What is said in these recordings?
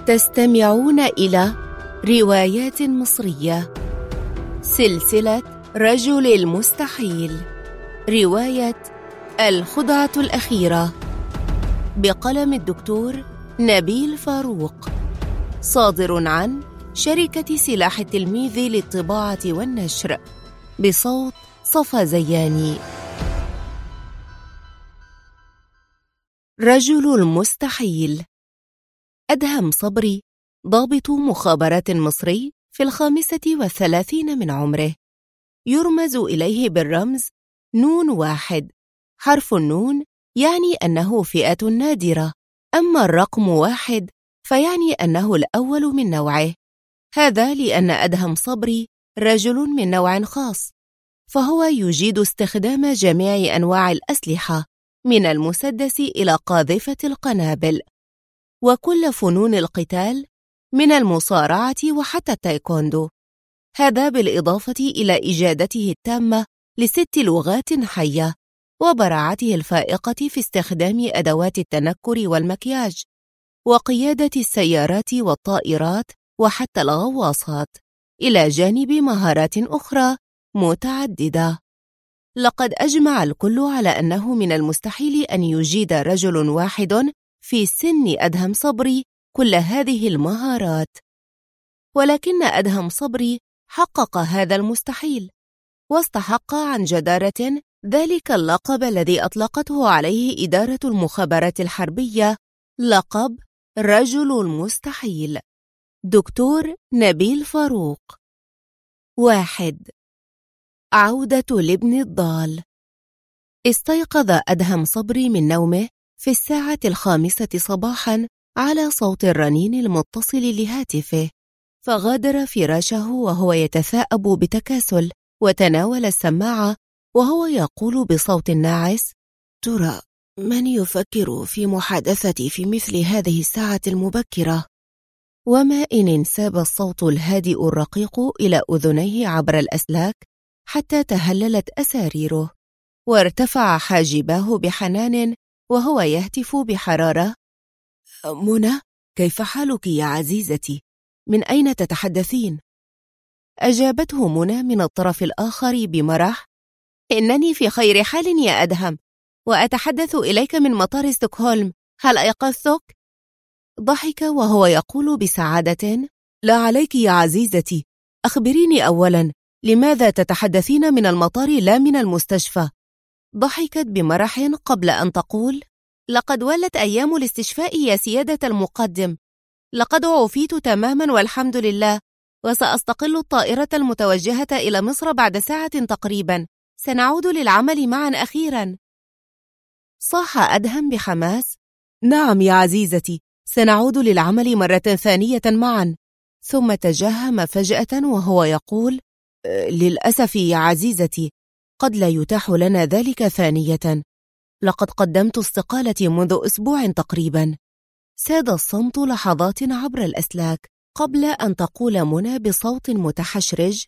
تستمعون إلى روايات مصرية، سلسلة رجل المستحيل، رواية الخدعة الأخيرة بقلم الدكتور نبيل فاروق، صادر عن شركة سلاح التلميذ للطباعة والنشر، بصوت صفا زياني. رجل المستحيل. أدهم صبري ضابط مخابرات مصري في 35 من عمره، يرمز إليه بالرمز #1. حرف النون يعني أنه فئة نادرة، أما الرقم 1 فيعني أنه الأول من نوعه. هذا لأن أدهم صبري رجل من نوع خاص، فهو يجيد استخدام جميع أنواع الأسلحة من المسدس إلى قاذفة القنابل، وكل فنون القتال من المصارعة وحتى التايكوندو. هذا بالإضافة إلى إجادته التامة ل6 لغات حية، وبراعته الفائقة في استخدام أدوات التنكر والمكياج، وقيادة السيارات والطائرات وحتى الغواصات، إلى جانب مهارات أخرى متعددة. لقد أجمع الكل على أنه من المستحيل أن يجيد رجل واحد في سن أدهم صبري كل هذه المهارات، ولكن أدهم صبري حقق هذا المستحيل، واستحق عن جدارة ذلك اللقب الذي أطلقته عليه إدارة المخابرات الحربية، لقب رجل المستحيل. دكتور نبيل فاروق. 1. عودة الابن الضال. استيقظ أدهم صبري من نومه في 5:00 صباحاً على صوت الرنين المتصل لهاتفه، فغادر فراشه وهو يتثاءب بتكاسل، وتناول السماعة وهو يقول بصوت ناعس: ترى من يفكر في محادثتي في مثل هذه الساعة المبكرة؟ وما إن انساب الصوت الهادئ الرقيق إلى أذنيه عبر الأسلاك حتى تهللت أساريره، وارتفع حاجباه بحنان وهو يهتف بحرارة: منى، كيف حالك يا عزيزتي؟ من أين تتحدثين؟ أجابته منى من الطرف الآخر بمرح: إنني في خير حال يا أدهم، وأتحدث إليك من مطار ستوكهولم، هل أيقظتك؟ ضحك وهو يقول بسعادة: لا عليك يا عزيزتي، أخبريني أولاً، لماذا تتحدثين من المطار لا من المستشفى؟ ضحكت بمرح قبل أن تقول: لقد ولت أيام الاستشفاء يا سيادة المقدم، لقد عُفيت تماماً والحمد لله، وسأستقل الطائرة المتوجهة إلى مصر بعد ساعة تقريباً، سنعود للعمل معاً أخيراً. صاح أدهم بحماس: نعم يا عزيزتي، سنعود للعمل مرة ثانية معاً. ثم تجهم فجأة وهو يقول: للأسف يا عزيزتي، قد لا يتاح لنا ذلك ثانية، لقد قدمت استقالتي منذ أسبوع تقريبا. ساد الصمت لحظات عبر الأسلاك قبل أن تقول منى بصوت متحشرج: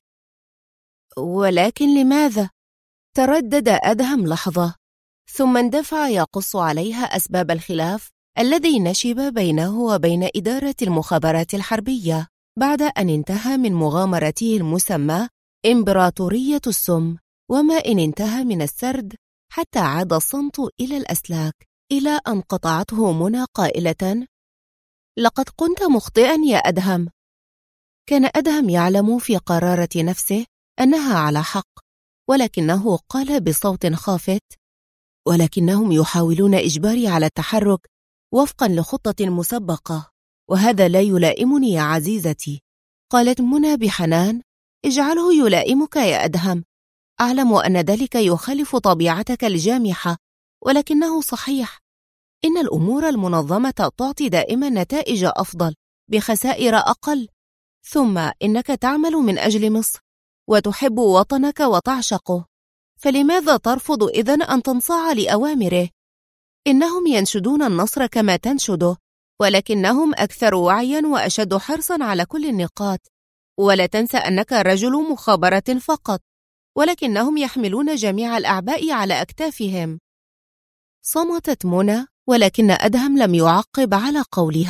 ولكن لماذا؟ تردد أدهم لحظة، ثم اندفع يقص عليها أسباب الخلاف الذي نشب بينه وبين إدارة المخابرات الحربية بعد أن انتهى من مغامرته المسمى إمبراطورية السم. وما إن انتهى من السرد حتى عاد الصمت إلى الأسلاك، إلى أن قطعته منى قائلة: لقد كنت مخطئا يا أدهم. كان أدهم يعلم في قرارة نفسه أنها على حق، ولكنه قال بصوت خافت: ولكنهم يحاولون إجباري على التحرك وفقا لخطة مسبقة، وهذا لا يلائمني يا عزيزتي. قالت منى بحنان: اجعله يلائمك يا أدهم، أعلم أن ذلك يخالف طبيعتك الجامحة، ولكنه صحيح. إن الأمور المنظمة تعطي دائما نتائج أفضل بخسائر أقل، ثم إنك تعمل من أجل مصر وتحب وطنك وتعشقه، فلماذا ترفض إذن أن تنصاع لأوامره؟ إنهم ينشدون النصر كما تنشده، ولكنهم أكثر وعيا وأشد حرصا على كل النقاط. ولا تنسى أنك رجل مخابرة فقط، ولكنهم يحملون جميع الأعباء على أكتافهم. صمتت منى، ولكن أدهم لم يعقب على قولها،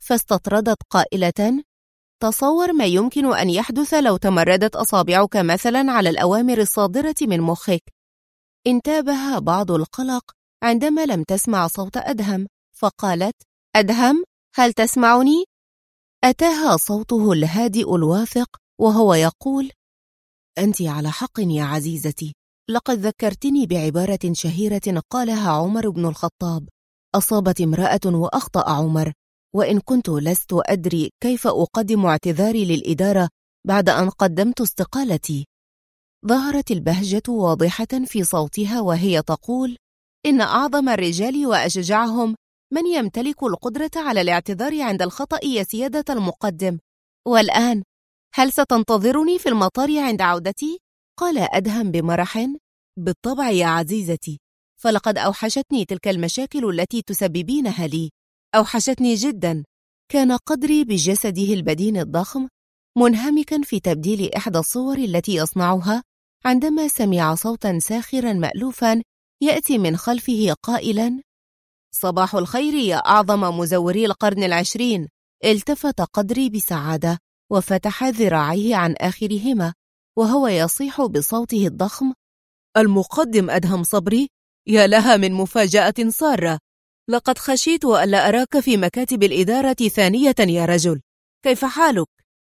فاستطردت قائلة: تصور ما يمكن أن يحدث لو تمردت أصابعك مثلا على الأوامر الصادرة من مخك. انتابها بعض القلق عندما لم تسمع صوت أدهم، فقالت: أدهم، هل تسمعني؟ أتاها صوته الهادئ الواثق وهو يقول: أنت على حق يا عزيزتي، لقد ذكرتني بعبارة شهيرة قالها عمر بن الخطاب: أصابت امرأة وأخطأ عمر، وإن كنت لست أدري كيف أقدم اعتذاري للإدارة بعد أن قدمت استقالتي. ظهرت البهجة واضحة في صوتها وهي تقول: إن أعظم الرجال وأشجعهم من يمتلك القدرة على الاعتذار عند الخطأ يا سيادة المقدم. والآن هل ستنتظرني في المطار عند عودتي؟ قال أدهم بمرح: بالطبع يا عزيزتي، فلقد أوحشتني تلك المشاكل التي تسببينها لي، أوحشتني جدا. كان قدري بجسده البدين الضخم منهمكا في تبديل إحدى الصور التي يصنعها عندما سمع صوتا ساخرا مألوفا يأتي من خلفه قائلا: صباح الخير يا أعظم مزوري القرن العشرين. التفت قدري بسعادة وفتح ذراعيه عن آخرهما وهو يصيح بصوته الضخم: المقدم أدهم صبري، يا لها من مفاجأة سارة، لقد خشيت ألا أراك في مكاتب الإدارة ثانية يا رجل، كيف حالك؟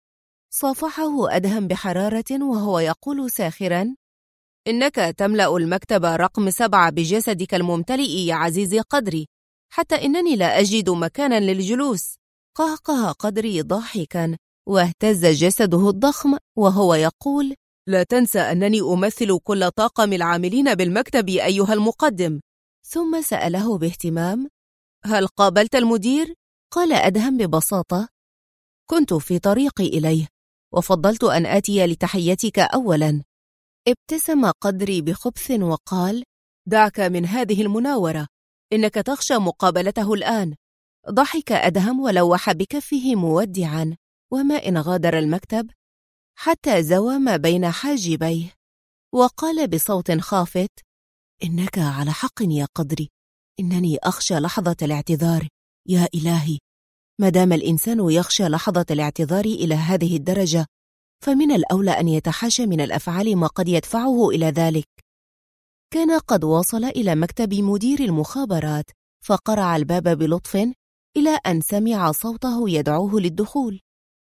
صافحه أدهم بحرارة وهو يقول ساخرا: إنك تملأ المكتب رقم 7 بجسدك الممتلئ يا عزيزي قدري، حتى إنني لا أجد مكانا للجلوس. قهقه قدري ضاحكا واهتز جسده الضخم وهو يقول: لا تنسى أنني أمثل كل طاقم العاملين بالمكتب أيها المقدم. ثم سأله باهتمام: هل قابلت المدير؟ قال أدهم ببساطة: كنت في طريقي إليه وفضلت أن آتي لتحيتك أولا. ابتسم قدري بخبث وقال: دعك من هذه المناورة، إنك تخشى مقابلته الآن. ضحك أدهم ولوح بكفه مودعا، وما إن غادر المكتب حتى زوى ما بين حاجبيه، وقال بصوت خافت: إنك على حق يا قدري، إنني أخشى لحظة الاعتذار. يا إلهي، ما دام الإنسان يخشى لحظة الاعتذار إلى هذه الدرجة، فمن الأولى أن يتحاشى من الأفعال ما قد يدفعه إلى ذلك. كان قد وصل إلى مكتب مدير المخابرات، فقرع الباب بلطف إلى أن سمع صوته يدعوه للدخول،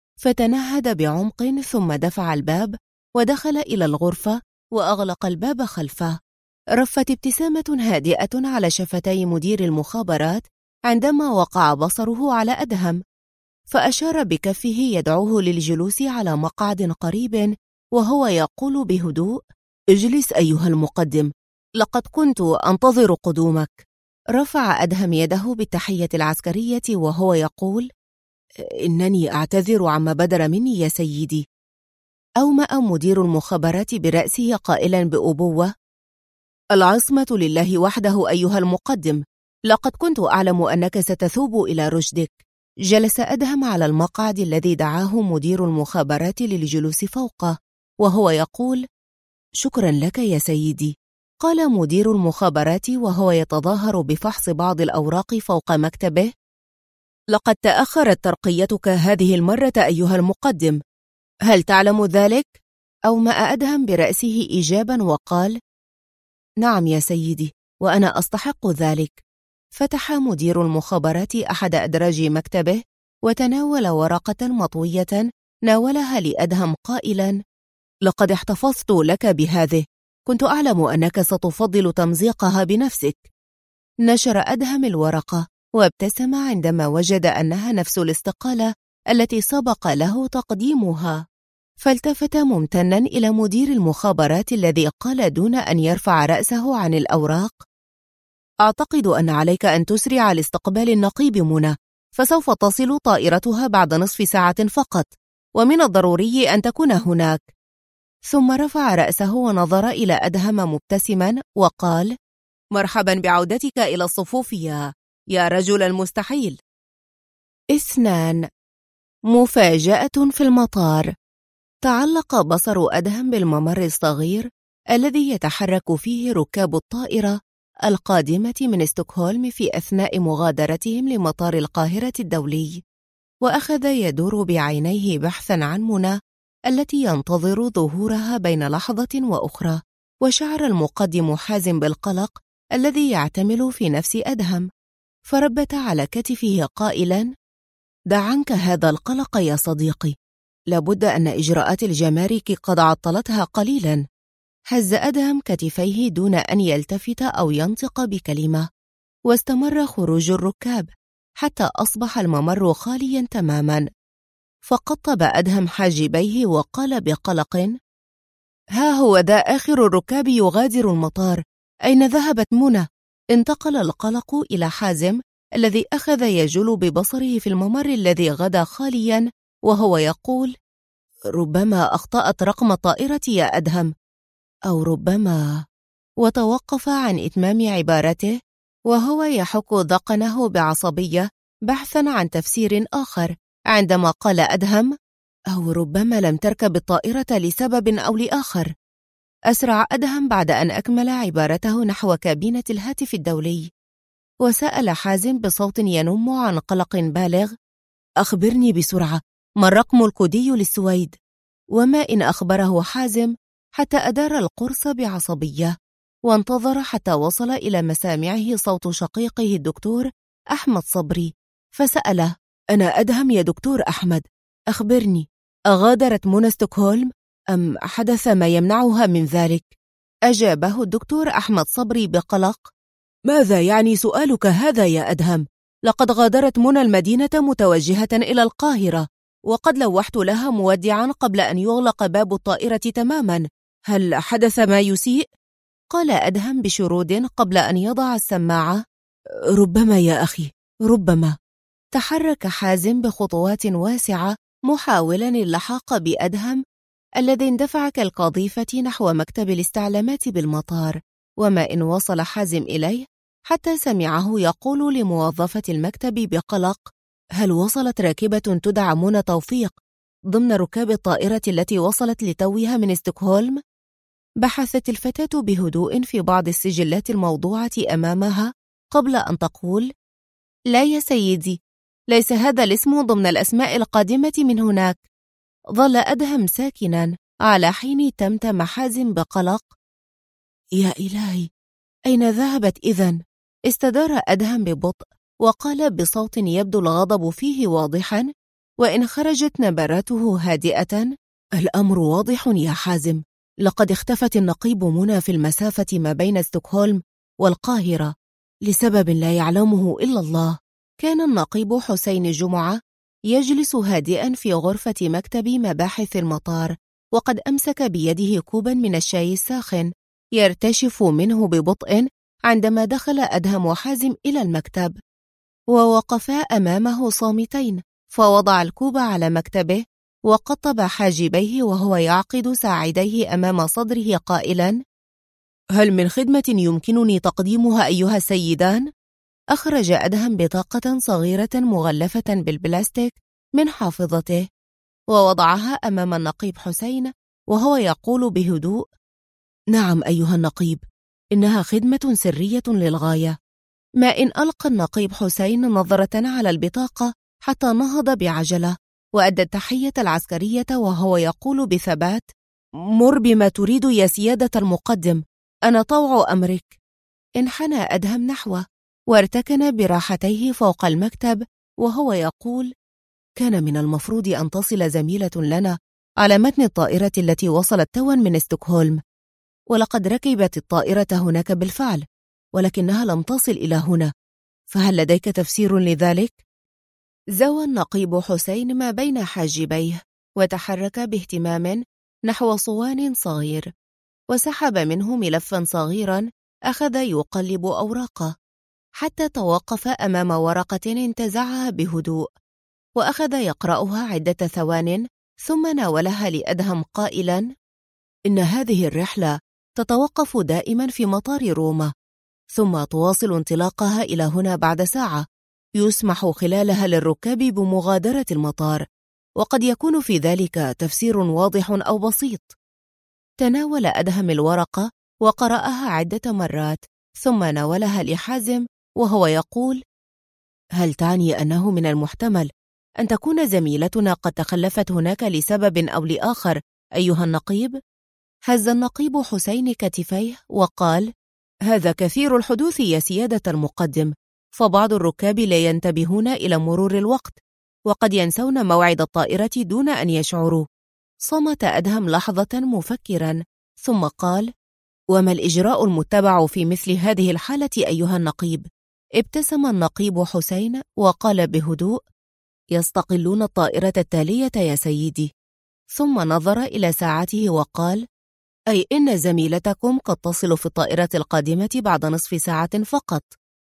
فتنهد بعمق ثم دفع الباب ودخل إلى الغرفة وأغلق الباب خلفه. رفت ابتسامة هادئة على شفتي مدير المخابرات عندما وقع بصره على أدهم، فأشار بكفه يدعوه للجلوس على مقعد قريب وهو يقول بهدوء: اجلس أيها المقدم، لقد كنت أنتظر قدومك. رفع أدهم يده بالتحية العسكرية وهو يقول: إنني أعتذر عما بدر مني يا سيدي. أومأ مدير المخابرات برأسه قائلا بأبوة: العصمة لله وحده أيها المقدم، لقد كنت أعلم أنك ستثوب إلى رشدك. جلس أدهم على المقعد الذي دعاه مدير المخابرات للجلوس فوقه وهو يقول: شكرا لك يا سيدي. قال مدير المخابرات وهو يتظاهر بفحص بعض الأوراق فوق مكتبه: لقد تأخرت ترقيتك هذه المرة أيها المقدم، هل تعلم ذلك؟ أومأ أدهم برأسه إيجابا وقال: نعم يا سيدي، وأنا أستحق ذلك. فتح مدير المخابرات أحد أدراج مكتبه وتناول ورقة مطوية ناولها لأدهم قائلا: لقد احتفظت لك بهذه، كنت أعلم أنك ستفضل تمزيقها بنفسك. نشر أدهم الورقة وابتسم عندما وجد أنها نفس الاستقالة التي سبق له تقديمها، فالتفت ممتنا إلى مدير المخابرات الذي قال دون أن يرفع رأسه عن الأوراق: أعتقد أن عليك أن تسرع لاستقبال النقيب منى، فسوف تصل طائرتها بعد نصف ساعة فقط، ومن الضروري أن تكون هناك. ثم رفع رأسه ونظر إلى أدهم مبتسما وقال: مرحبا بعودتك إلى الصفوف يا رجل المستحيل. 2. مفاجأة في المطار. تعلق بصر أدهم بالممر الصغير الذي يتحرك فيه ركاب الطائرة القادمة من ستوكهولم في أثناء مغادرتهم لمطار القاهرة الدولي. وأخذ يدور بعينيه بحثا عن منى التي ينتظر ظهورها بين لحظة وأخرى. وشعر المقدم حازم بالقلق الذي يعتمل في نفس أدهم، فربت على كتفه قائلا: دع عنك هذا القلق يا صديقي، لابد أن إجراءات الجمارك قد عطلتها قليلا. هز أدهم كتفيه دون أن يلتفت أو ينطق بكلمة، واستمر خروج الركاب حتى أصبح الممر خاليا تماما. فقطب أدهم حاجبيه وقال بقلق: ها هو ذا آخر الركاب يغادر المطار، أين ذهبت منى؟ انتقل القلق إلى حازم الذي أخذ يجول ببصره في الممر الذي غدا خاليا، وهو يقول: ربما أخطأت رقم الطائرة يا أدهم، أو ربما. وتوقف عن إتمام عبارته وهو يحك ذقنه بعصبية بحثا عن تفسير آخر، عندما قال أدهم: أو ربما لم تركب الطائرة لسبب أو لآخر. أسرع أدهم بعد أن أكمل عبارته نحو كابينة الهاتف الدولي، وسأل حازم بصوت ينم عن قلق بالغ: أخبرني بسرعة، ما الرقم الكودي للسويد؟ وما إن أخبره حازم حتى أدار القرص بعصبية، وانتظر حتى وصل إلى مسامعه صوت شقيقه الدكتور أحمد صبري، فسأله: أنا أدهم يا دكتور أحمد، أخبرني، أغادرت منى ستوكهولم أم حدث ما يمنعها من ذلك؟ أجابه الدكتور أحمد صبري بقلق: ماذا يعني سؤالك هذا يا أدهم؟ لقد غادرت منى المدينة متوجهة إلى القاهرة، وقد لوحت لها مودعا قبل أن يغلق باب الطائرة تماما. هل حدث ما يسيء؟ قال أدهم بشرود قبل أن يضع السماعة: ربما يا أخي، ربما. تحرك حازم بخطوات واسعة محاولا اللحاق بأدهم الذي اندفع كالقاذيفة نحو مكتب الاستعلامات بالمطار. وما إن وصل حازم إليه حتى سمعه يقول لموظفة المكتب بقلق: هل وصلت راكبة تدعى منى توفيق ضمن ركاب الطائرة التي وصلت لتوها من ستوكهولم؟ بحثت الفتاة بهدوء في بعض السجلات الموضوعة أمامها قبل أن تقول: لا يا سيدي، ليس هذا الاسم ضمن الأسماء القادمة من هناك. ظل أدهم ساكنا على حين تمتم حازم بقلق: يا إلهي، أين ذهبت إذن؟ استدار أدهم ببطء وقال بصوت يبدو الغضب فيه واضحا، وإن خرجت نبراته هادئة: الأمر واضح يا حازم، لقد اختفت النقيب منى في المسافة ما بين ستوكهولم والقاهرة لسبب لا يعلمه إلا الله. كان النقيب حسين جمعة يجلس هادئا في غرفة مكتب مباحث المطار، وقد أمسك بيده كوبا من الشاي الساخن يرتشف منه ببطء عندما دخل أدهم وحازم إلى المكتب، ووقفا أمامه صامتين. فوضع الكوب على مكتبه وقطب حاجبيه وهو يعقد ساعديه أمام صدره قائلا: هل من خدمة يمكنني تقديمها أيها السيدان؟ أخرج أدهم بطاقة صغيرة مغلفة بالبلاستيك من حافظته ووضعها أمام النقيب حسين وهو يقول بهدوء: نعم أيها النقيب، إنها خدمة سرية للغاية. ما إن ألقى النقيب حسين نظرة على البطاقة حتى نهض بعجلة وأدى التحية العسكرية وهو يقول بثبات: مر بما تريد يا سيادة المقدم، أنا طوع أمرك. انحنى أدهم نحوه وارتكن براحتيه فوق المكتب وهو يقول: كان من المفروض أن تصل زميلة لنا على متن الطائرة التي وصلت توا من ستوكهولم، ولقد ركبت الطائرة هناك بالفعل، ولكنها لم تصل إلى هنا، فهل لديك تفسير لذلك؟ زوى النقيب حسين ما بين حاجبيه وتحرك باهتمام نحو صوان صغير، وسحب منه ملفا صغيرا أخذ يقلب أوراقه حتى توقف أمام ورقة انتزعها بهدوء وأخذ يقرأها عدة ثوان، ثم ناولها لأدهم قائلا: إن هذه الرحلة تتوقف دائما في مطار روما، ثم تواصل انطلاقها إلى هنا بعد ساعة يسمح خلالها للركاب بمغادرة المطار، وقد يكون في ذلك تفسير واضح أو بسيط. تناول أدهم الورقة وقرأها عدة مرات ثم ناولها لحازم وهو يقول: هل تعني أنه من المحتمل أن تكون زميلتنا قد تخلفت هناك لسبب أو لآخر أيها النقيب؟ هز النقيب حسين كتفيه وقال: هذا كثير الحدوث يا سيادة المقدم، فبعض الركاب لا ينتبهون إلى مرور الوقت، وقد ينسون موعد الطائرة دون أن يشعروا. صمت أدهم لحظة مفكرا، ثم قال: وما الإجراء المتبع في مثل هذه الحالة أيها النقيب؟ ابتسم النقيب حسين وقال بهدوء: يستقلون الطائرة التالية يا سيدي. ثم نظر إلى ساعته وقال: أي إن زميلتكم قد تصل في الطائرة القادمة بعد نصف ساعة فقط.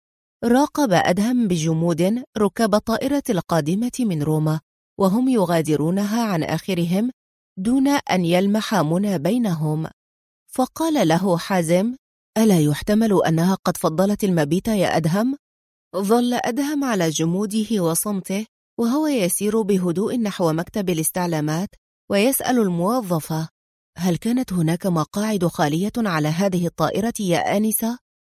راقب أدهم بجمود ركاب الطائرة القادمة من روما وهم يغادرونها عن آخرهم دون أن يلمح منى بينهم، فقال له حازم: ألا يحتمل أنها قد فضلت المبيت يا أدهم؟ ظل أدهم على جموده وصمته وهو يسير بهدوء نحو مكتب الاستعلامات ويسأل الموظفة: هل كانت هناك مقاعد خالية على هذه الطائرة يا آنسة؟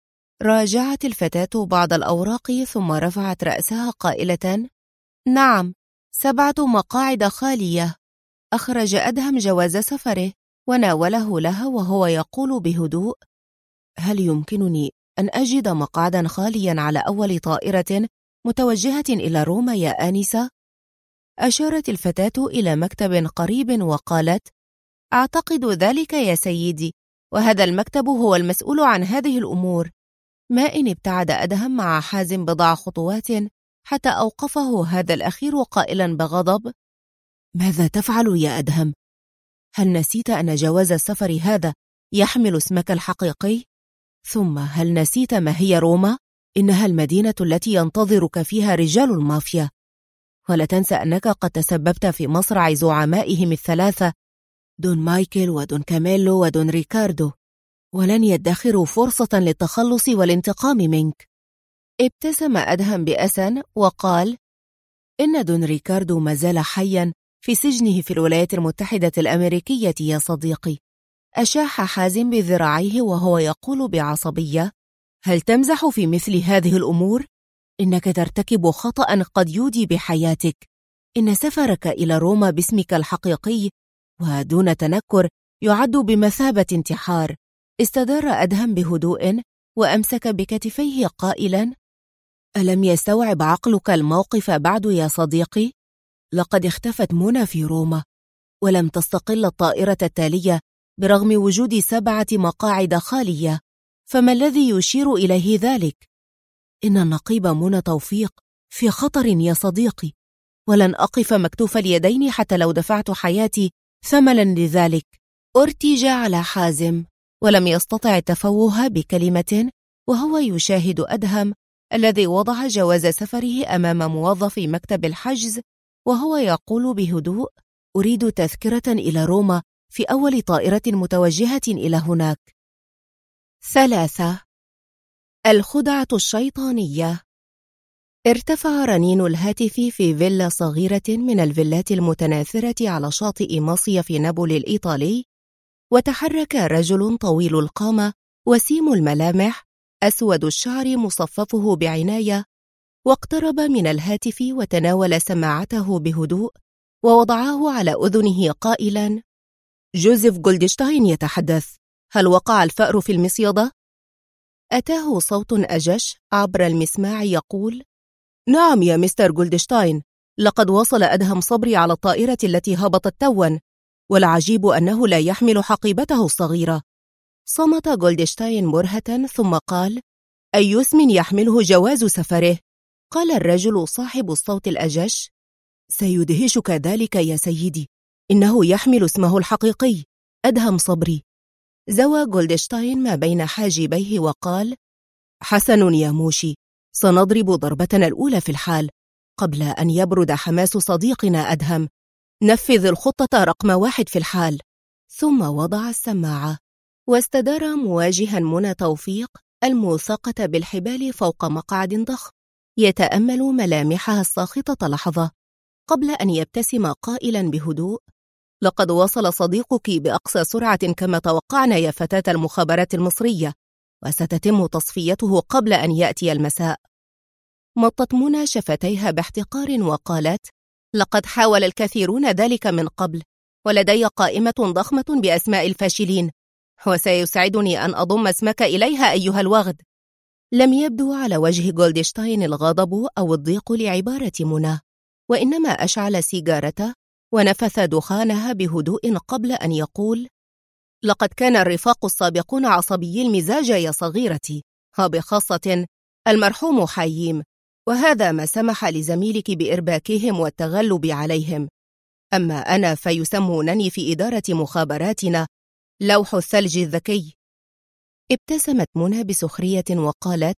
راجعت الفتاة بعض الأوراق ثم رفعت رأسها قائلة: نعم، 7 مقاعد خالية. أخرج أدهم جواز سفره وناوله لها وهو يقول بهدوء: هل يمكنني أن أجد مقعدا خاليا على أول طائرة متوجهة إلى روما يا آنسة؟ أشارت الفتاة إلى مكتب قريب وقالت: أعتقد ذلك يا سيدي، وهذا المكتب هو المسؤول عن هذه الأمور. ما إن ابتعد أدهم مع حازم بضع خطوات حتى أوقفه هذا الأخير قائلا بغضب: ماذا تفعل يا أدهم؟ هل نسيت أن جواز السفر هذا يحمل اسمك الحقيقي؟ ثم هل نسيت ما هي روما؟ إنها المدينة التي ينتظرك فيها رجال المافيا. ولا تنسى أنك قد تسببت في مصرع زعمائهم الثلاثة، دون مايكل ودون كاميلو ودون ريكاردو، ولن يدخروا فرصة للتخلص والانتقام منك. ابتسم أدهم بأسى وقال: إن دون ريكاردو ما زال حيا في سجنه في الولايات المتحدة الأمريكية يا صديقي. أشاح حازم بذراعيه وهو يقول بعصبية: هل تمزح في مثل هذه الأمور؟ إنك ترتكب خطأ قد يودي بحياتك. إن سفرك إلى روما باسمك الحقيقي ودون تنكر يعد بمثابة انتحار. استدار أدهم بهدوء وأمسك بكتفيه قائلا: ألم يستوعب عقلك الموقف بعد يا صديقي؟ لقد اختفت منى في روما، ولم تستقل الطائرة التالية برغم وجود 7 مقاعد خالية، فما الذي يشير إليه ذلك؟ إن النقيب منى توفيق في خطر يا صديقي، ولن أقف مكتوف اليدين حتى لو دفعت حياتي ثمنا لذلك. أرتج على حازم ولم يستطع التفوه بكلمة وهو يشاهد أدهم الذي وضع جواز سفره أمام موظف مكتب الحجز وهو يقول بهدوء: أريد تذكرة إلى روما في أول طائرة متوجهة إلى هناك. 3. الخدعة الشيطانية. ارتفع رنين الهاتف في فيلا صغيرة من الفيلات المتناثرة على شاطئ مصيف نابولي الإيطالي، وتحرك رجل طويل القامة وسيم الملامح أسود الشعر مصففه بعناية، واقترب من الهاتف وتناول سماعته بهدوء ووضعه على أذنه قائلا: جوزيف جولدشتاين يتحدث، هل وقع الفأر في المصيدة؟ أتاه صوت أجش عبر المسماع يقول: نعم يا مستر جولدشتاين، لقد وصل أدهم صبري على الطائرة التي هبطت توا، والعجيب أنه لا يحمل حقيبته الصغيرة. صمت جولدشتاين برهة ثم قال: أي اسم يحمله جواز سفره؟ قال الرجل صاحب الصوت الأجش: سيدهشك ذلك يا سيدي، إنه يحمل اسمه الحقيقي، أدهم صبري. زوى جولدشتاين ما بين حاجبيه وقال: حسن يا موشي، سنضرب ضربتنا الأولى في الحال قبل أن يبرد حماس صديقنا أدهم. نفذ الخطة رقم 1 في الحال. ثم وضع السماعة واستدار مواجها منى توفيق الموثقة بالحبال فوق مقعد ضخم، يتأمل ملامحها الساخطة لحظة قبل أن يبتسم قائلا بهدوء: لقد وصل صديقك بأقصى سرعة كما توقعنا يا فتاة المخابرات المصرية، وستتم تصفيته قبل أن يأتي المساء. مطت منى شفتيها باحتقار وقالت: لقد حاول الكثيرون ذلك من قبل، ولدي قائمة ضخمة بأسماء الفاشلين، وسيسعدني أن أضم اسمك إليها أيها الوغد. لم يبدو على وجه جولدشتاين الغضب أو الضيق لعبارة منى، وإنما أشعل سيجارته ونفث دخانها بهدوء قبل أن يقول: لقد كان الرفاق السابقون عصبي المزاج يا صغيرتي، وبخاصة المرحوم حييم، وهذا ما سمح لزميلك بإرباكهم والتغلب عليهم. أما أنا فيسمونني في إدارة مخابراتنا لوح الثلج الذكي. ابتسمت منى بسخرية وقالت: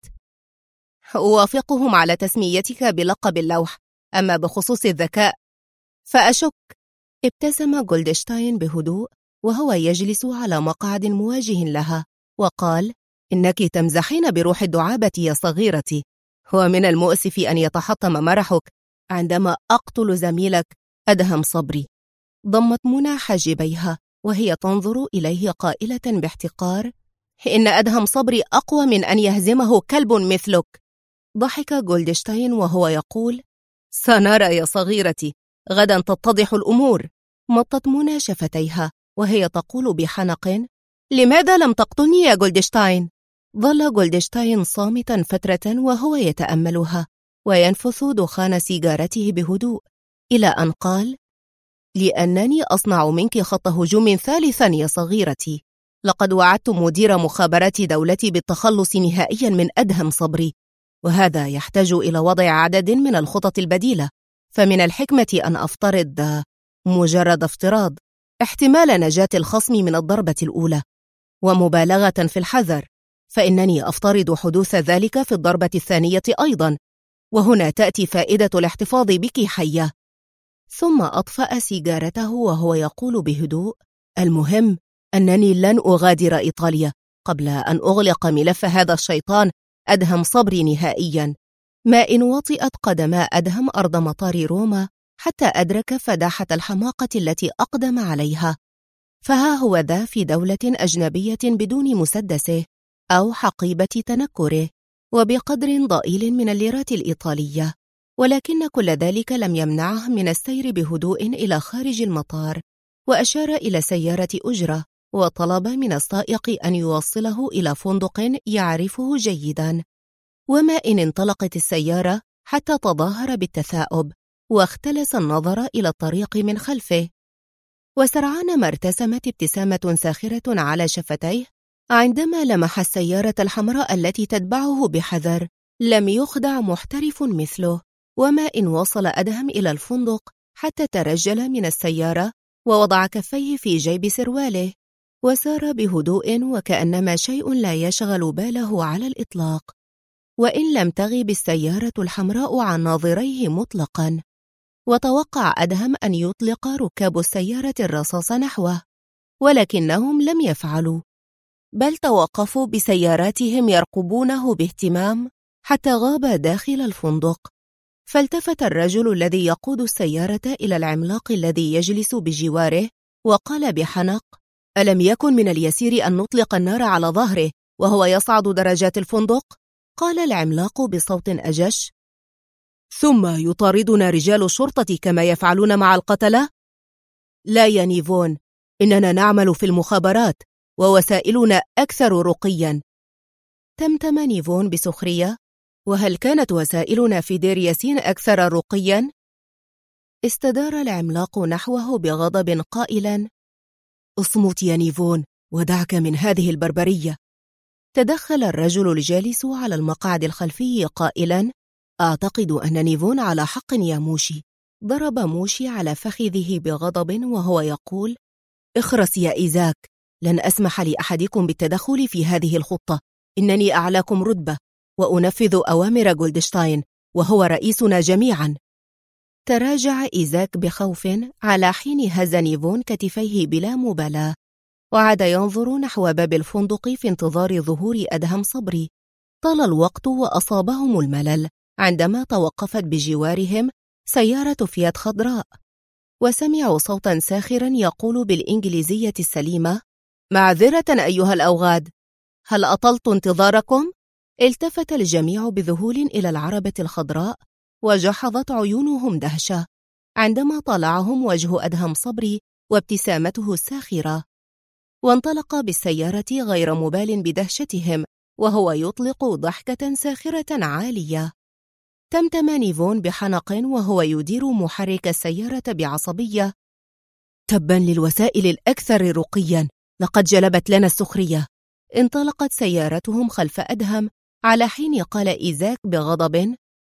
أوافقهم على تسميتك بلقب اللوح، أما بخصوص الذكاء فأشك. ابتسم جولدشتاين بهدوء وهو يجلس على مقعد مواجه لها، وقال: إنك تمزحين بروح الدعابة يا صغيرتي، ومن المؤسف أن يتحطم مرحك عندما أقتل زميلك أدهم صبري. ضمت منى حاجبيها وهي تنظر إليه قائلة باحتقار: إن أدهم صبري أقوى من أن يهزمه كلب مثلك. ضحك جولدشتاين وهو يقول: سنرى يا صغيرتي، غدا تتضح الأمور. مطت منى شفتيها وهي تقول بحنق: لماذا لم تقتلني يا جولدشتاين؟ ظل جولدشتاين صامتا فترة وهو يتأملها وينفث دخان سيجارته بهدوء، إلى أن قال: لأنني أصنع منك خط هجوم ثالثا يا صغيرتي. لقد وعدت مدير مخابرات دولتي بالتخلص نهائيا من أدهم صبري، وهذا يحتاج إلى وضع عدد من الخطط البديلة. فمن الحكمة أن أفترض، مجرد افتراض، احتمال نجاة الخصم من الضربة الأولى، ومبالغة في الحذر، فإنني أفترض حدوث ذلك في الضربة الثانية أيضا، وهنا تأتي فائدة الاحتفاظ بك حية. ثم أطفأ سيجارته وهو يقول بهدوء: المهم أنني لن أغادر إيطاليا قبل أن أغلق ملف هذا الشيطان أدهم صبري نهائيا. ما إن وطئت قدما أدهم أرض مطار روما حتى أدرك فداحة الحماقة التي أقدم عليها، فها هو ذا في دولة أجنبية بدون مسدسه أو حقيبة تنكره، وبقدر ضئيل من الليرات الإيطالية. ولكن كل ذلك لم يمنعه من السير بهدوء إلى خارج المطار، وأشار إلى سيارة أجرة وطلب من السائق أن يوصله إلى فندق يعرفه جيدا. وما إن انطلقت السيارة حتى تظاهر بالتثاؤب واختلس النظر إلى الطريق من خلفه، وسرعان ما ارتسمت ابتسامة ساخرة على شفتيه عندما لمح السيارة الحمراء التي تتبعه بحذر. لم يخدع محترف مثله. وما إن وصل أدهم إلى الفندق حتى ترجل من السيارة ووضع كفيه في جيب سرواله، وسار بهدوء وكأنما شيء لا يشغل باله على الإطلاق، وإن لم تغب السيارة الحمراء عن ناظريه مطلقا. وتوقع أدهم أن يطلق ركاب السيارة الرصاص نحوه، ولكنهم لم يفعلوا، بل توقفوا بسياراتهم يرقبونه باهتمام حتى غاب داخل الفندق. فالتفت الرجل الذي يقود السيارة إلى العملاق الذي يجلس بجواره وقال بحنق: ألم يكن من اليسير أن نطلق النار على ظهره وهو يصعد درجات الفندق؟ قال العملاق بصوت أجش: ثم يطاردنا رجال الشرطة كما يفعلون مع القتلة؟ لا يا نيفون، إننا نعمل في المخابرات ووسائلنا أكثر رقيا. تمتم نيفون بسخرية: وهل كانت وسائلنا في دير ياسين أكثر رقيا؟ استدار العملاق نحوه بغضب قائلا: اصمت يا نيفون ودعك من هذه البربرية. تدخل الرجل الجالس على المقعد الخلفي قائلا: أعتقد أن نيفون على حق يا موشي. ضرب موشي على فخذه بغضب وهو يقول: اخرس يا إيزاك، لن أسمح لأحدكم بالتدخل في هذه الخطة. إنني أعلاكم رتبة وأنفذ أوامر جولدشتاين وهو رئيسنا جميعا. تراجع إيزاك بخوف على حين هز نيفون كتفيه بلا مبالاة، وعاد ينظر نحو باب الفندق في انتظار ظهور أدهم صبري. طال الوقت وأصابهم الملل عندما توقفت بجوارهم سيارة فيات خضراء، وسمعوا صوتا ساخرا يقول بالإنجليزية السليمة: معذرة أيها الأوغاد، هل أطلت انتظاركم؟ التفت الجميع بذهول إلى العربة الخضراء وجحظت عيونهم دهشة عندما طالعهم وجه أدهم صبري وابتسامته الساخرة، وانطلق بالسيارة غير مبال بدهشتهم وهو يطلق ضحكة ساخرة عالية. تمتم نيفون بحنق وهو يدير محرك السيارة بعصبية. تبا للوسائل الأكثر رقيا، لقد جلبت لنا السخرية. انطلقت سيارتهم خلف أدهم على حين قال إيزاك بغضب: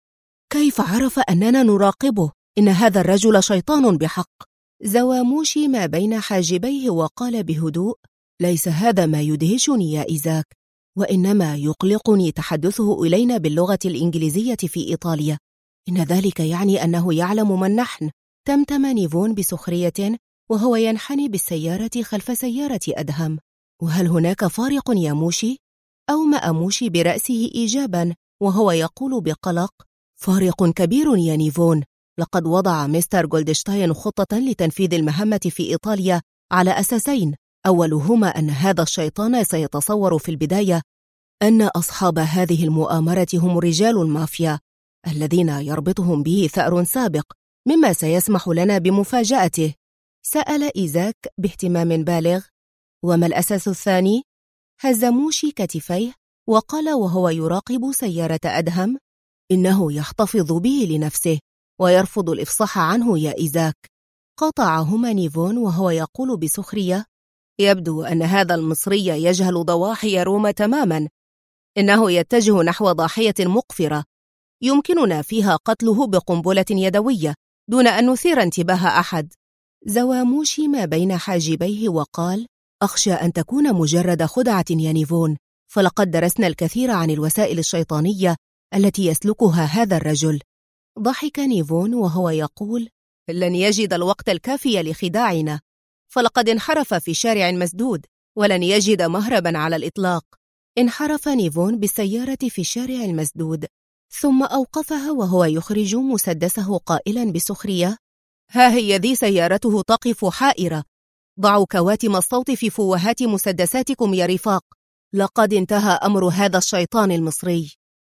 كيف عرف أننا نراقبه؟ إن هذا الرجل شيطان بحق. زوى موشي ما بين حاجبيه وقال بهدوء: ليس هذا ما يدهشني يا إيزاك، وإنما يقلقني تحدثه إلينا باللغة الإنجليزية في إيطاليا. إن ذلك يعني أنه يعلم من نحن. تمتم نيفون بسخرية وهو ينحني بالسيارة خلف سيارة أدهم. وهل هناك فارق يا موشي؟ أومأ موشي برأسه إيجابا وهو يقول بقلق: فارق كبير يا نيفون. لقد وضع مستر جولدشتاين خطة لتنفيذ المهمة في إيطاليا على أساسين، أولهما أن هذا الشيطان سيتصور في البداية أن أصحاب هذه المؤامرة هم رجال المافيا الذين يربطهم به ثأر سابق، مما سيسمح لنا بمفاجأته. سأل إيزاك باهتمام بالغ: وما الأساس الثاني؟ هز موشي كتفيه وقال وهو يراقب سيارة أدهم: إنه يحتفظ به لنفسه ويرفض الإفصاح عنه يا إيزاك. قاطعهما نيفون وهو يقول بسخرية: يبدو أن هذا المصري يجهل ضواحي روما تماما. إنه يتجه نحو ضاحية مقفرة يمكننا فيها قتله بقنبلة يدوية دون أن نثير انتباه أحد. زوى موشي ما بين حاجبيه وقال: أخشى أن تكون مجرد خدعة يا نيفون، فلقد درسنا الكثير عن الوسائل الشيطانية التي يسلكها هذا الرجل. ضحك نيفون وهو يقول: لن يجد الوقت الكافي لخداعنا، فلقد انحرف في شارع مسدود ولن يجد مهربا على الإطلاق. انحرف نيفون بالسيارة في الشارع المسدود، ثم أوقفها وهو يخرج مسدسه قائلا بسخرية: ها هي ذي سيارته تقف حائرة. ضعوا كواتم الصوت في فوهات مسدساتكم يا رفاق، لقد انتهى أمر هذا الشيطان المصري.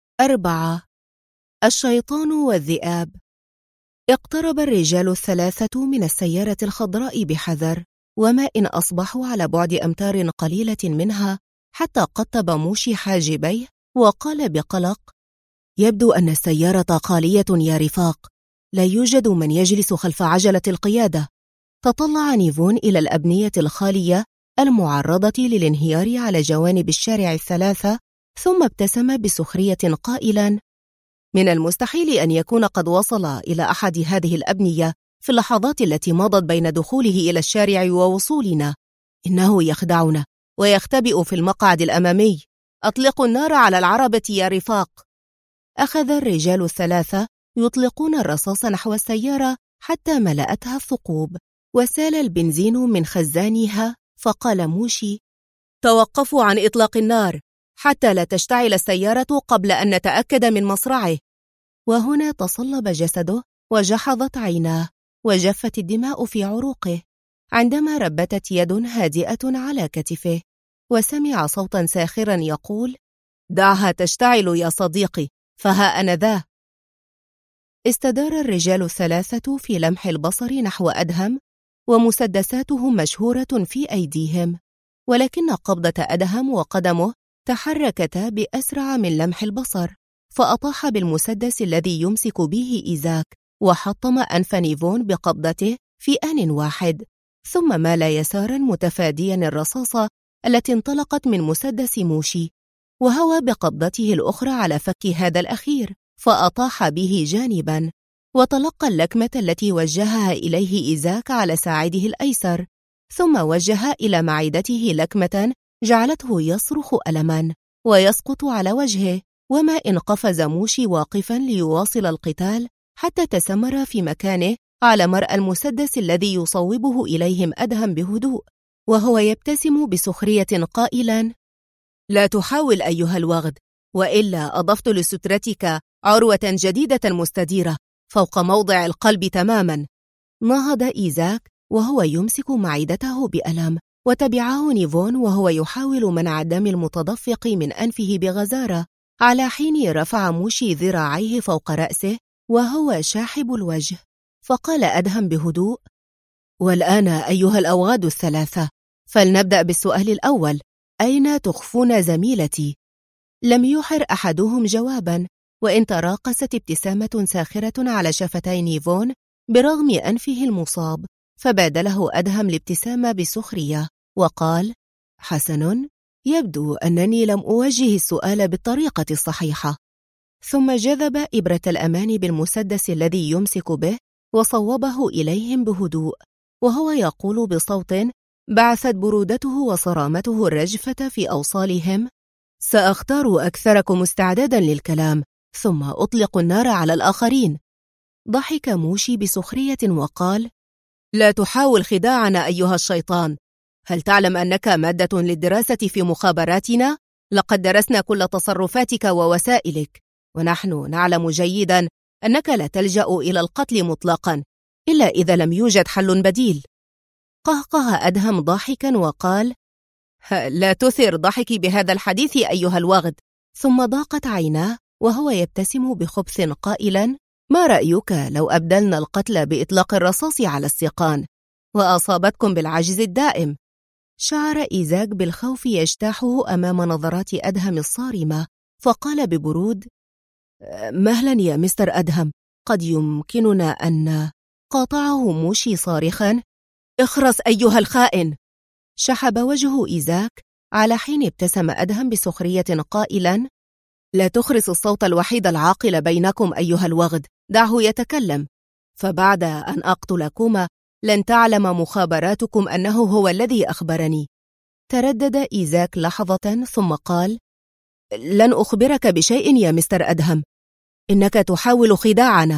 4. الشيطان والذئاب. اقترب الرجال الثلاثة من السيارة الخضراء بحذر، وما إن أصبحوا على بعد أمتار قليلة منها حتى قطب موشي حاجبيه وقال بقلق: يبدو أن السيارة خالية يا رفاق، لا يوجد من يجلس خلف عجلة القيادة. تطلع نيفون إلى الأبنية الخالية المعرضة للانهيار على جوانب الشارع الثلاثة، ثم ابتسم بسخرية قائلا: من المستحيل أن يكون قد وصل إلى أحد هذه الأبنية في اللحظات التي مضت بين دخوله إلى الشارع ووصولنا. إنه يخدعنا ويختبئ في المقعد الأمامي. أطلقوا النار على العربة يا رفاق. أخذ الرجال الثلاثة يطلقون الرصاص نحو السيارة حتى ملأتها الثقوب وسال البنزين من خزانها، فقال موشي: توقفوا عن إطلاق النار حتى لا تشتعل السيارة قبل أن نتأكد من مصرعه. وهنا تصلب جسده وجحظت عيناه وجفت الدماء في عروقه عندما ربتت يد هادئة على كتفه، وسمع صوتا ساخرا يقول: دعها تشتعل يا صديقي، فها أنا ذا. استدار الرجال الثلاثة في لمح البصر نحو أدهم ومسدساتهم مشهورة في أيديهم، ولكن قبضة أدهم وقدمه تحركتا بأسرع من لمح البصر، فأطاح بالمسدس الذي يمسك به إيزاك وحطم أنف نيفون بقبضته في آن واحد، ثم مال يسارا متفاديا الرصاصة التي انطلقت من مسدس موشي، وهوى بقبضته الأخرى على فك هذا الأخير فأطاح به جانبا، وتلقى اللكمة التي وجهها إليه إيزاك على ساعده الأيسر، ثم وجه إلى معدته لكمة جعلته يصرخ ألما ويسقط على وجهه، وما إن قفز موشي واقفا ليواصل القتال حتى تسمر في مكانه على مرأى المسدس الذي يصوبه إليهم أدهم بهدوء، وهو يبتسم بسخرية قائلا: لا تحاول أيها الوغد، وإلا أضفت لسترتك عروة جديدة مستديرة فوق موضع القلب تماما. نهض إيزاك وهو يمسك معدته بألم، وتبعه نيفون وهو يحاول منع الدم المتدفق من أنفه بغزارة، على حين رفع موشي ذراعيه فوق رأسه وهو شاحب الوجه، فقال أدهم بهدوء: والآن أيها الأوغاد الثلاثة، فلنبدأ بالسؤال الأول: أين تخفون زميلتي؟ لم يحر أحدهم جوابا، وإن تراقصت ابتسامة ساخرة على شفتي نيفون برغم أنفه المصاب، فبادله أدهم الابتسامة بسخرية وقال: حسن، يبدو أنني لم أوجه السؤال بالطريقة الصحيحة. ثم جذب إبرة الأمان بالمسدس الذي يمسك به وصوبه إليهم بهدوء، وهو يقول بصوت بعثت برودته وصرامته الرجفة في أوصالهم: سأختار أكثركم استعدادا للكلام، ثم أطلق النار على الآخرين. ضحك موشي بسخرية وقال: لا تحاول خداعنا أيها الشيطان. هل تعلم أنك مادة للدراسة في مخابراتنا؟ لقد درسنا كل تصرفاتك ووسائلك، ونحن نعلم جيدا أنك لا تلجأ إلى القتل مطلقا إلا إذا لم يوجد حل بديل. قهقه أدهم ضاحكا وقال: لا تثر ضحكي بهذا الحديث أيها الوغد. ثم ضاقت عيناه وهو يبتسم بخبث قائلا: ما رأيك لو أبدلنا القتل بإطلاق الرصاص على السيقان وأصابتكم بالعجز الدائم؟ شعر إيزاك بالخوف يجتاحه أمام نظرات أدهم الصارمة، فقال ببرود: مهلا يا مستر أدهم، قد يمكننا أن... قاطعه موشي صارخا: اخرس أيها الخائن. شحب وجه إيزاك، على حين ابتسم أدهم بسخرية قائلا: لا تخرس الصوت الوحيد العاقل بينكم أيها الوغد، دعه يتكلم، فبعد أن أقتلكما لن تعلم مخابراتكم أنه هو الذي أخبرني. تردد إيزاك لحظة ثم قال: لن أخبرك بشيء يا مستر أدهم، إنك تحاول خداعنا.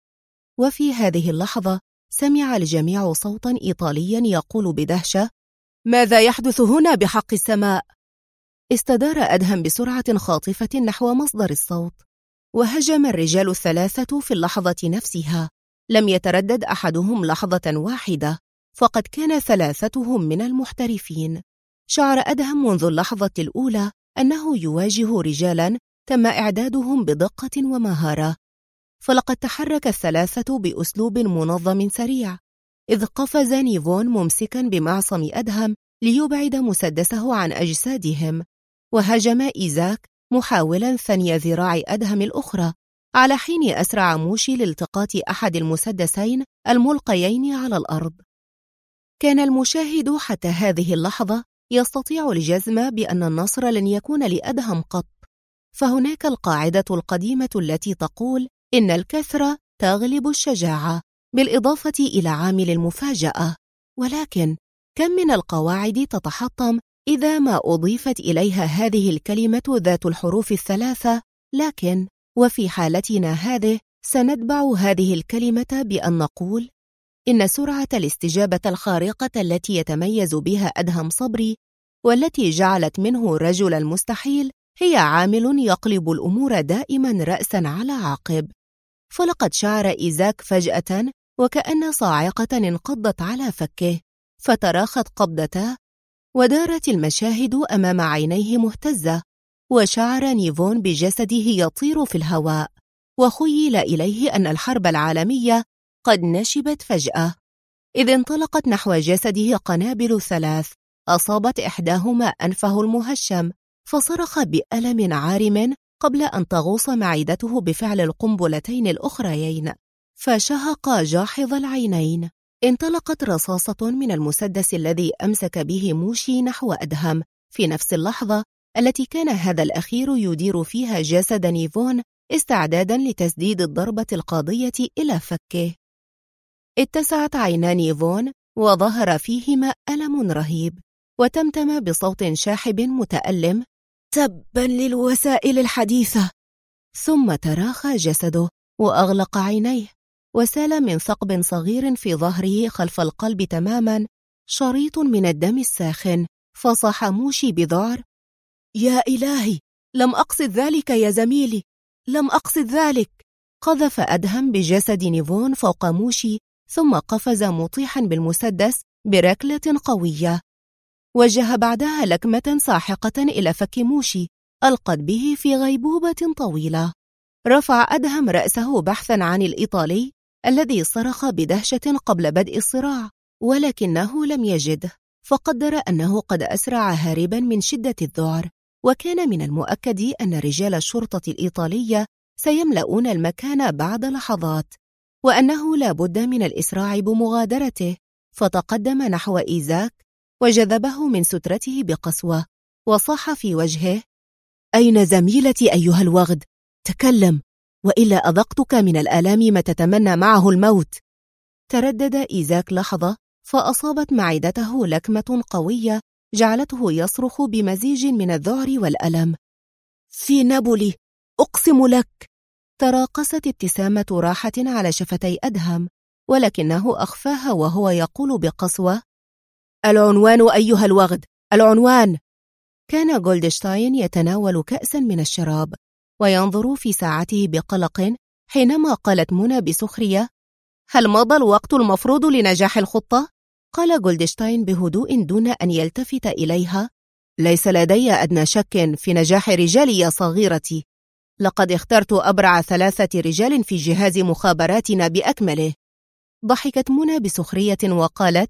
وفي هذه اللحظة سمع الجميع صوتا إيطاليا يقول بدهشة: ماذا يحدث هنا بحق السماء؟ استدار أدهم بسرعة خاطفة نحو مصدر الصوت، وهجم الرجال الثلاثة في اللحظة نفسها. لم يتردد أحدهم لحظة واحدة، فقد كان ثلاثتهم من المحترفين. شعر أدهم منذ اللحظة الأولى أنه يواجه رجالا تم إعدادهم بدقة ومهارة، فلقد تحرك الثلاثة بأسلوب منظم سريع، إذ قفز نيفون ممسكا بمعصم أدهم ليبعد مسدسه عن أجسادهم، وهجم إيزاك محاولا ثني ذراع أدهم الأخرى، على حين أسرع موشي لالتقاط أحد المسدسين الملقيين على الأرض. كان المشاهد حتى هذه اللحظة يستطيع الجزم بأن النصر لن يكون لأدهم قط، فهناك القاعدة القديمة التي تقول إن الكثرة تغلب الشجاعة، بالإضافة إلى عامل المفاجأة. ولكن كم من القواعد تتحطم إذا ما أضيفت إليها هذه الكلمة ذات الحروف الثلاثة؟ لكن وفي حالتنا هذه سنتبع هذه الكلمة بأن نقول إن سرعة الاستجابة الخارقة التي يتميز بها أدهم صبري، والتي جعلت منه رجل المستحيل، هي عامل يقلب الأمور دائما رأسا على عقب. فلقد شعر إيزاك فجأة وكأن صاعقة انقضت على فكه، فتراخت قبضته، ودارت المشاهد أمام عينيه مهتزة، وشعر نيفون بجسده يطير في الهواء، وخيل إليه أن الحرب العالمية قد نشبت فجأة، إذ انطلقت نحو جسده قنابل ثلاث، أصابت إحداهما أنفه المهشم، فصرخ بألم عارم قبل أن تغوص معدته بفعل القنبلتين الأخريين، فشهق جاحظ العينين. انطلقت رصاصة من المسدس الذي أمسك به موشي نحو أدهم في نفس اللحظة التي كان هذا الأخير يدير فيها جسد نيفون استعدادا لتسديد الضربة القاضية إلى فكه. اتسعت عينا نيفون وظهر فيهما ألم رهيب، وتمتم بصوت شاحب متألم: تبا للوسائل الحديثة. ثم تراخى جسده وأغلق عينيه، وسال من ثقب صغير في ظهره خلف القلب تماما شريط من الدم الساخن، فصاح موشي بذعر: يا إلهي، لم أقصد ذلك يا زميلي، لم أقصد ذلك. قذف أدهم بجسد نيفون فوق موشي، ثم قفز مطيحا بالمسدس بركلة قوية، وجه بعدها لكمة ساحقة إلى فك موشي ألقت به في غيبوبة طويلة. رفع أدهم رأسه بحثا عن الإيطالي الذي صرخ بدهشة قبل بدء الصراع، ولكنه لم يجده، فقدر أنه قد أسرع هاربا من شدة الذعر. وكان من المؤكد أن رجال الشرطة الإيطالية سيملؤون المكان بعد لحظات، وأنه لا بد من الإسراع بمغادرته. فتقدم نحو إيزاك وجذبه من سترته بقسوة، وصاح في وجهه: أين زميلتي أيها الوغد؟ تكلم، وإلا أذقتك من الآلام ما تتمنى معه الموت. تردد إيزاك لحظة، فأصابت معدته لكمة قوية جعلته يصرخ بمزيج من الذعر والألم. في نابولي، أقسم لك. تراقصت ابتسامة راحة على شفتي أدهم، ولكنه أخفاها وهو يقول بقسوة: العنوان أيها الوغد، العنوان. كان جولدشتاين يتناول كأسا من الشراب وينظر في ساعته بقلق حينما قالت منى بسخرية: هل مضى الوقت المفروض لنجاح الخطة؟ قال جولدشتاين بهدوء دون أن يلتفت إليها: ليس لدي أدنى شك في نجاح رجالي يا صغيرتي. لقد اخترت أبرع 3 رجال في جهاز مخابراتنا بأكمله. ضحكت منى بسخرية وقالت: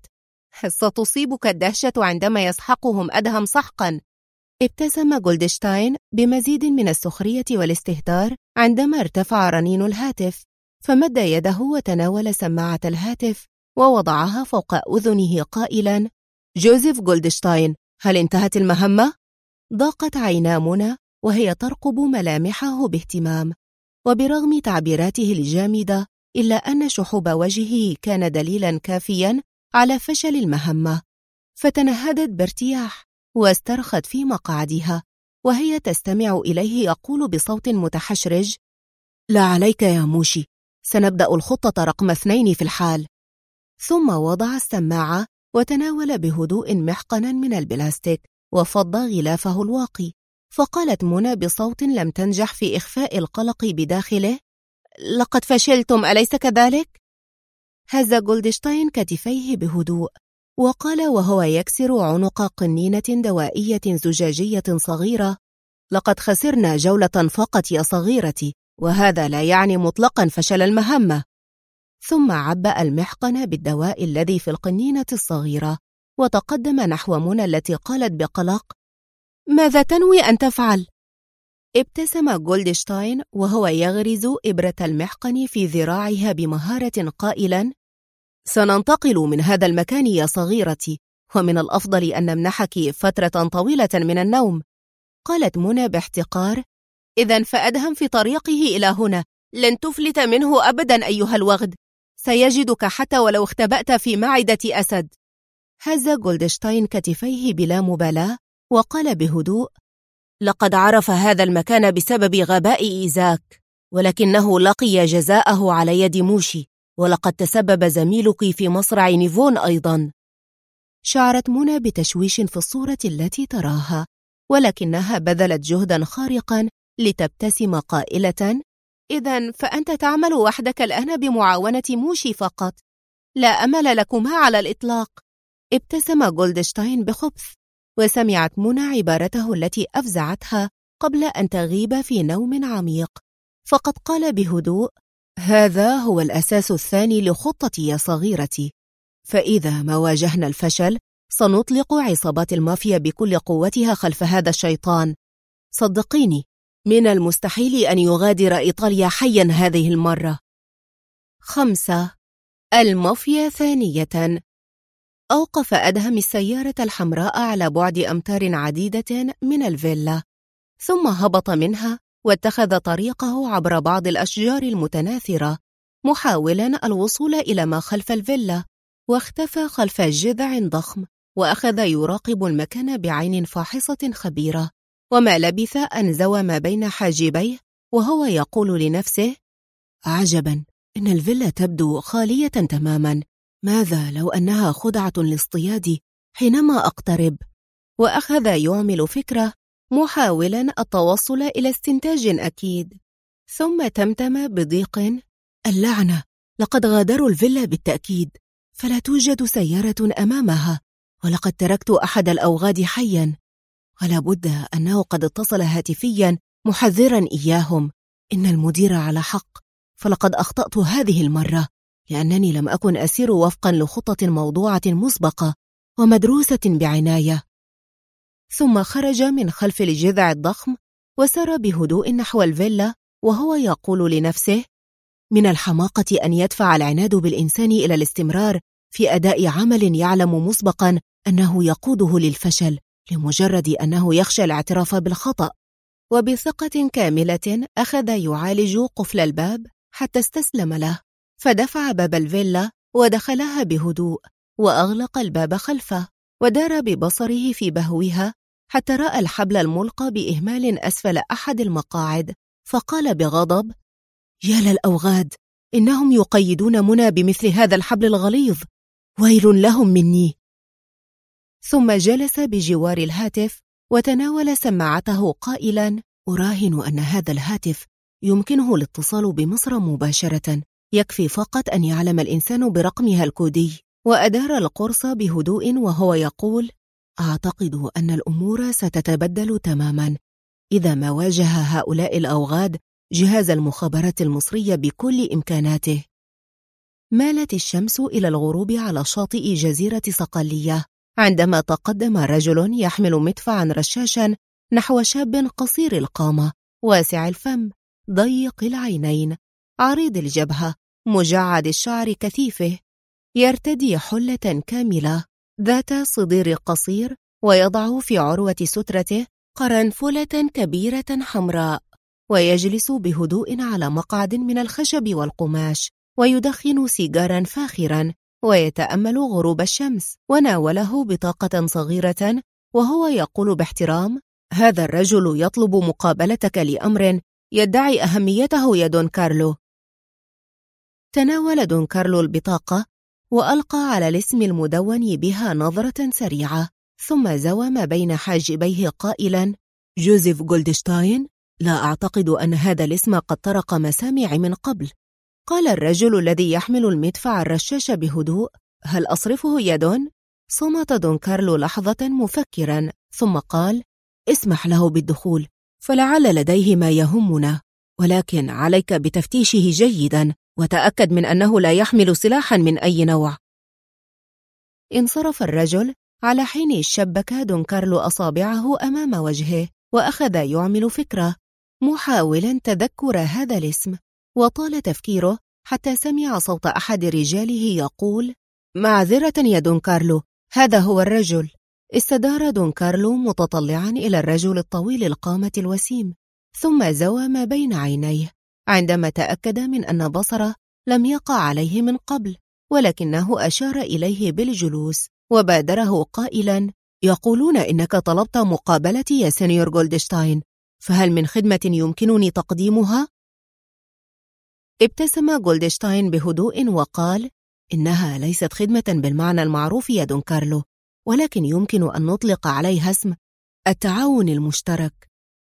ستصيبك الدهشة عندما يسحقهم أدهم سحقا. ابتسم جولدشتاين بمزيد من السخرية والاستهتار عندما ارتفع رنين الهاتف، فمد يده وتناول سماعة الهاتف ووضعها فوق أذنه قائلا: جوزيف جولدشتاين، هل انتهت المهمة؟ ضاقت عينا منى وهي ترقب ملامحه باهتمام، وبرغم تعبيراته الجامدة إلا أن شحوب وجهه كان دليلا كافيا على فشل المهمة. فتنهدت بارتياح واسترخت في مقعدها وهي تستمع إليه يقول بصوت متحشرج: لا عليك يا موشي، سنبدأ الخطة رقم 2 في الحال. ثم وضع السماعة وتناول بهدوء محقنا من البلاستيك وفض غلافه الواقي. فقالت منى بصوت لم تنجح في إخفاء القلق بداخله: لقد فشلتم، أليس كذلك؟ هز جولدشتاين كتفيه بهدوء وقال وهو يكسر عنق قنينة دوائية زجاجية صغيرة: لقد خسرنا جولة فقط يا صغيرتي، وهذا لا يعني مطلقا فشل المهمة. ثم عبأ المحقن بالدواء الذي في القنينة الصغيرة وتقدم نحو منى التي قالت بقلق: ماذا تنوي أن تفعل؟ ابتسم جولدشتاين وهو يغرز إبرة المحقن في ذراعها بمهارة قائلا: سننتقل من هذا المكان يا صغيرتي، ومن الأفضل أن نمنحك فترة طويلة من النوم. قالت منى باحتقار: إذن فأدهم في طريقه إلى هنا، لن تفلت منه أبدا أيها الوغد، سيجدك حتى ولو اختبأت في معدة أسد. هز جولدشتاين كتفيه بلا مبالاة وقال بهدوء: لقد عرف هذا المكان بسبب غباء إيزاك، ولكنه لقي جزاءه على يد موشي، ولقد تسبب زميلك في مصرع نيفون أيضا. شعرت منى بتشويش في الصورة التي تراها، ولكنها بذلت جهدا خارقا لتبتسم قائلة: إذن فأنت تعمل وحدك الآن بمعاونة موشي فقط، لا أمل لكما على الإطلاق. ابتسم جولدشتاين بخبث، وسمعت منى عبارته التي أفزعتها قبل أن تغيب في نوم عميق، فقد قال بهدوء: هذا هو الأساس الثاني لخطتي يا صغيرتي، فإذا ما واجهنا الفشل سنطلق عصابات المافيا بكل قوتها خلف هذا الشيطان. صدقيني، من المستحيل أن يغادر إيطاليا حيا هذه المرة. 5. المافيا ثانية. أوقف أدهم السيارة الحمراء على بعد أمتار عديدة من الفيلا، ثم هبط منها واتخذ طريقه عبر بعض الأشجار المتناثرة، محاولا الوصول إلى ما خلف الفيلا، واختفى خلف جذع ضخم وأخذ يراقب المكان بعين فاحصة خبيرة. وما لبث أن زوى ما بين حاجبيه وهو يقول لنفسه: عجبا، إن الفيلا تبدو خالية تماما، ماذا لو أنها خدعة لاصطيادي حينما أقترب؟ وأخذ يعمل فكرة محاولا التوصل إلى استنتاج أكيد، ثم تمتم بضيق: اللعنة، لقد غادروا الفيلا بالتأكيد، فلا توجد سيارة أمامها، ولقد تركت أحد الأوغاد حيا، ولا بد أنه قد اتصل هاتفيا محذرا إياهم. إن المدير على حق، فلقد أخطأت هذه المرة، لأنني لم أكن أسير وفقا لخطة موضوعة مسبقة ومدروسة بعناية. ثم خرج من خلف الجذع الضخم وسار بهدوء نحو الفيلا وهو يقول لنفسه: من الحماقة أن يدفع العناد بالإنسان إلى الاستمرار في أداء عمل يعلم مسبقا أنه يقوده للفشل لمجرد أنه يخشى الاعتراف بالخطأ. وبثقة كاملة أخذ يعالج قفل الباب حتى استسلم له، فدفع باب الفيلا ودخلها بهدوء وأغلق الباب خلفه، ودار ببصره في بهوها حتى رأى الحبل الملقى بإهمال أسفل أحد المقاعد، فقال بغضب: يا للأوغاد، إنهم يقيدون منى بمثل هذا الحبل الغليظ، ويل لهم مني. ثم جلس بجوار الهاتف وتناول سماعته قائلا: أراهن أن هذا الهاتف يمكنه الاتصال بمصر مباشرة، يكفي فقط أن يعلم الإنسان برقمها الكودي. وأدار القرص بهدوء وهو يقول: أعتقد أن الأمور ستتبدل تماما إذا ما واجه هؤلاء الأوغاد جهاز المخابرات المصرية بكل إمكاناته. مالت الشمس إلى الغروب على شاطئ جزيرة صقلية عندما تقدم رجل يحمل مدفعا رشاشا نحو شاب قصير القامة واسع الفم ضيق العينين عريض الجبهة مجعد الشعر كثيفه، يرتدي حلة كاملة ذات صدير قصير ويضع في عروة سترته قرنفلة كبيرة حمراء، ويجلس بهدوء على مقعد من الخشب والقماش ويدخن سيجارا فاخرا ويتأمل غروب الشمس. وناوله بطاقة صغيرة وهو يقول باحترام: هذا الرجل يطلب مقابلتك لأمر يدعي أهميته يا دون كارلو. تناول دون كارلو البطاقة وألقى على الاسم المدون بها نظرة سريعة، ثم زوى ما بين حاجبيه قائلا: جوزيف جولدشتاين؟ لا أعتقد أن هذا الاسم قد طرق مسامعي من قبل. قال الرجل الذي يحمل المدفع الرشاش بهدوء: هل أصرفه يا دون؟ صمت دون كارلو لحظة مفكرا ثم قال: اسمح له بالدخول، فلعل لديه ما يهمنا، ولكن عليك بتفتيشه جيدا وتأكد من أنه لا يحمل سلاحا من أي نوع. انصرف الرجل على حين شبك دون كارلو أصابعه أمام وجهه وأخذ يعمل فكرة محاولا تذكر هذا الاسم، وطال تفكيره حتى سمع صوت أحد رجاله يقول: معذرة يا دون كارلو، هذا هو الرجل. استدار دون كارلو متطلعا إلى الرجل الطويل القامة الوسيم، ثم زوى ما بين عينيه عندما تأكد من أن بصره لم يقع عليه من قبل، ولكنه أشار إليه بالجلوس وبادره قائلا: يقولون إنك طلبت مقابلتي يا سينيور جولدشتاين، فهل من خدمة يمكنني تقديمها؟ ابتسم جولدشتاين بهدوء وقال: إنها ليست خدمة بالمعنى المعروف يا دون كارلو، ولكن يمكن أن نطلق عليها اسم التعاون المشترك.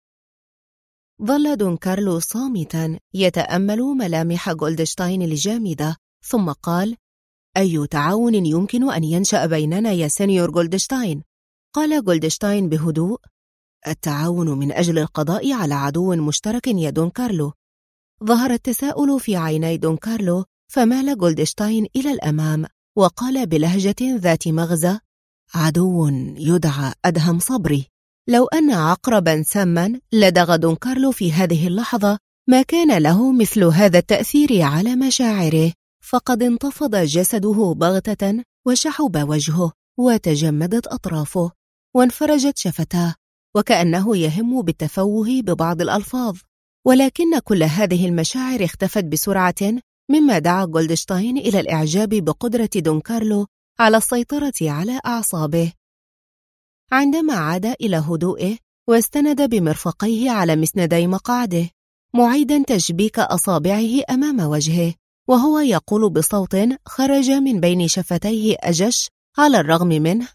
ظل دون كارلو صامتا يتأمل ملامح جولدشتاين الجامدة، ثم قال: أي تعاون يمكن أن ينشأ بيننا يا سينيور جولدشتاين؟ قال جولدشتاين بهدوء: التعاون من أجل القضاء على عدو مشترك يا دون كارلو. ظهر التساؤل في عيني دون كارلو، فمال جولدشتاين إلى الأمام وقال بلهجة ذات مغزى: عدو يدعى أدهم صبري. لو أن عقربا ساما لدغ دون كارلو في هذه اللحظة ما كان له مثل هذا التأثير على مشاعره، فقد انتفض جسده بغتة وشحب وجهه وتجمدت أطرافه وانفرجت شفتاه وكأنه يهم بالتفوه ببعض الألفاظ، ولكن كل هذه المشاعر اختفت بسرعة، مما دعا جولدشتاين إلى الإعجاب بقدرة دون كارلو على السيطرة على أعصابه. عندما عاد إلى هدوئه واستند بمرفقيه على مسندي مقعده معيدا تشبيك أصابعه أمام وجهه وهو يقول بصوت خرج من بين شفتيه أجش على الرغم منه: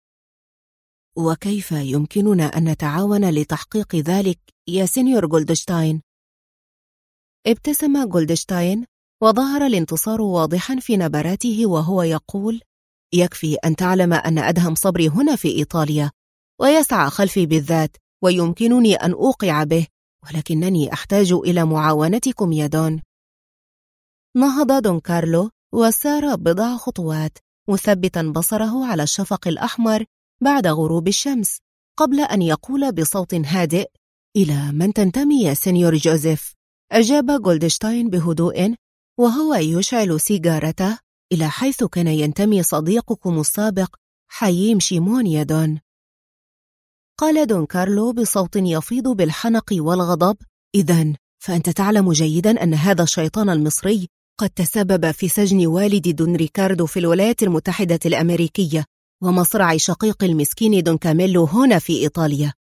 وكيف يمكننا أن نتعاون لتحقيق ذلك يا سينيور جولدشتاين؟ ابتسم جولدشتاين وظهر الانتصار واضحا في نبراته وهو يقول: يكفي أن تعلم أن أدهم صبري هنا في إيطاليا ويسعى خلفي بالذات، ويمكنني أن أوقع به، ولكنني أحتاج إلى معاونتكم يا دون. نهض دون كارلو وسار بضع خطوات مثبتا بصره على الشفق الأحمر بعد غروب الشمس، قبل أن يقول بصوت هادئ: إلى من تنتمي يا سينيور جوزيف؟ أجاب جولدشتاين بهدوء وهو يشعل سيجارته: إلى حيث كان ينتمي صديقكم السابق حييم شيمون يا دون. قال دون كارلو بصوت يفيض بالحنق والغضب: إذن فأنت تعلم جيدا أن هذا الشيطان المصري قد تسبب في سجن والد دون ريكاردو في الولايات المتحدة الأمريكية ومصرع شقيق المسكين دون كاميلو هنا في إيطاليا.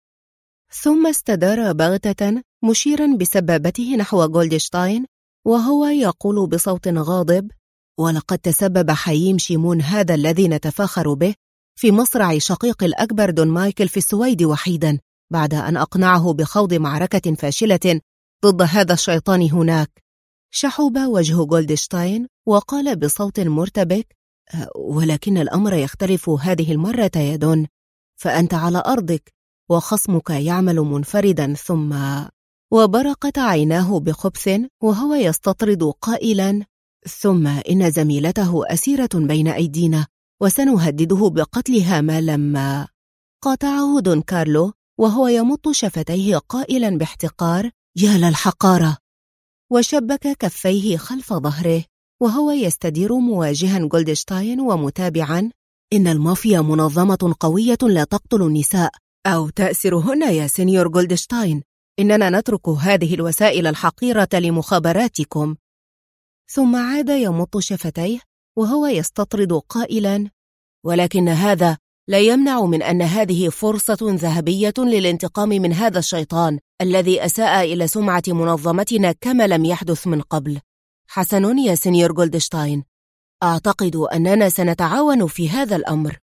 ثم استدار بغتة مشيرا بسبابته نحو جولدشتاين وهو يقول بصوت غاضب: ولقد تسبب حييم شيمون هذا الذي نتفاخر به في مصرع شقيق الأكبر دون مايكل في السويد وحيدا، بعد أن أقنعه بخوض معركة فاشلة ضد هذا الشيطان هناك. شحب وجه جولدشتاين وقال بصوت مرتبك: ولكن الأمر يختلف هذه المرة يا دون، فأنت على أرضك وخصمك يعمل منفردا. ثم وبرقت عيناه بخبث وهو يستطرد قائلا: ثم إن زميلته أسيرة بين أيدينا وسنهدده بقتلها ما لم. قاطعه دون كارلو وهو يمط شفتيه قائلا باحتقار: يا للحقارة، وشبك كفيه خلف ظهره وهو يستدير مواجها جولدشتاين ومتابعا: إن المافيا منظمة قوية لا تقتل النساء أو تأسرهن يا سينيور جولدشتاين، إننا نترك هذه الوسائل الحقيرة لمخابراتكم. ثم عاد يمط شفتيه وهو يستطرد قائلا: ولكن هذا لا يمنع من أن هذه فرصة ذهبية للانتقام من هذا الشيطان الذي أساء إلى سمعة منظمتنا كما لم يحدث من قبل. حسن يا سينيور جولدشتاين، أعتقد أننا سنتعاون في هذا الأمر.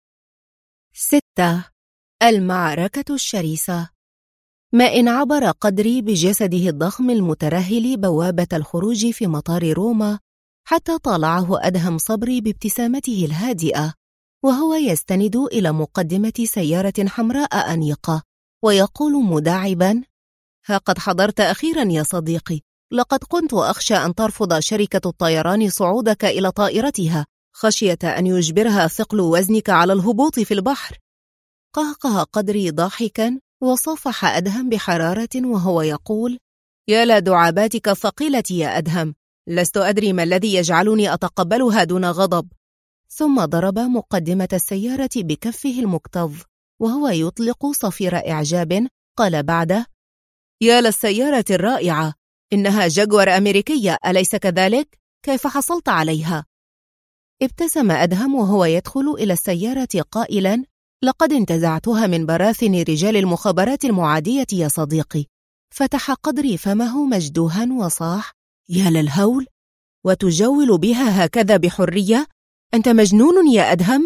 6. المعركة الشرسة. ما إن عبر قدري بجسده الضخم المترهل بوابة الخروج في مطار روما حتى طالعه أدهم صبري بابتسامته الهادئة وهو يستند إلى مقدمة سيارة حمراء أنيقة ويقول مداعبا: ها قد حضرت أخيرا يا صديقي، لقد كنت أخشى أن ترفض شركة الطيران صعودك إلى طائرتها خشية أن يجبرها ثقل وزنك على الهبوط في البحر. قهقه قدري ضاحكا وصافح أدهم بحرارة وهو يقول: يا لدعاباتك الثقيلة يا أدهم، لست أدري ما الذي يجعلني أتقبلها دون غضب. ثم ضرب مقدمة السيارة بكفه المكتظ وهو يطلق صفير إعجاب. قال بعده: يا للسيارة الرائعة، إنها جاكور أمريكية أليس كذلك؟ كيف حصلت عليها؟ ابتسم أدهم وهو يدخل إلى السيارة قائلا: لقد انتزعتها من براثن رجال المخابرات المعادية يا صديقي. فتح قدري فمه مجدوها وصاح: يا للهول، وتجول بها هكذا بحرية؟ أنت مجنون يا أدهم؟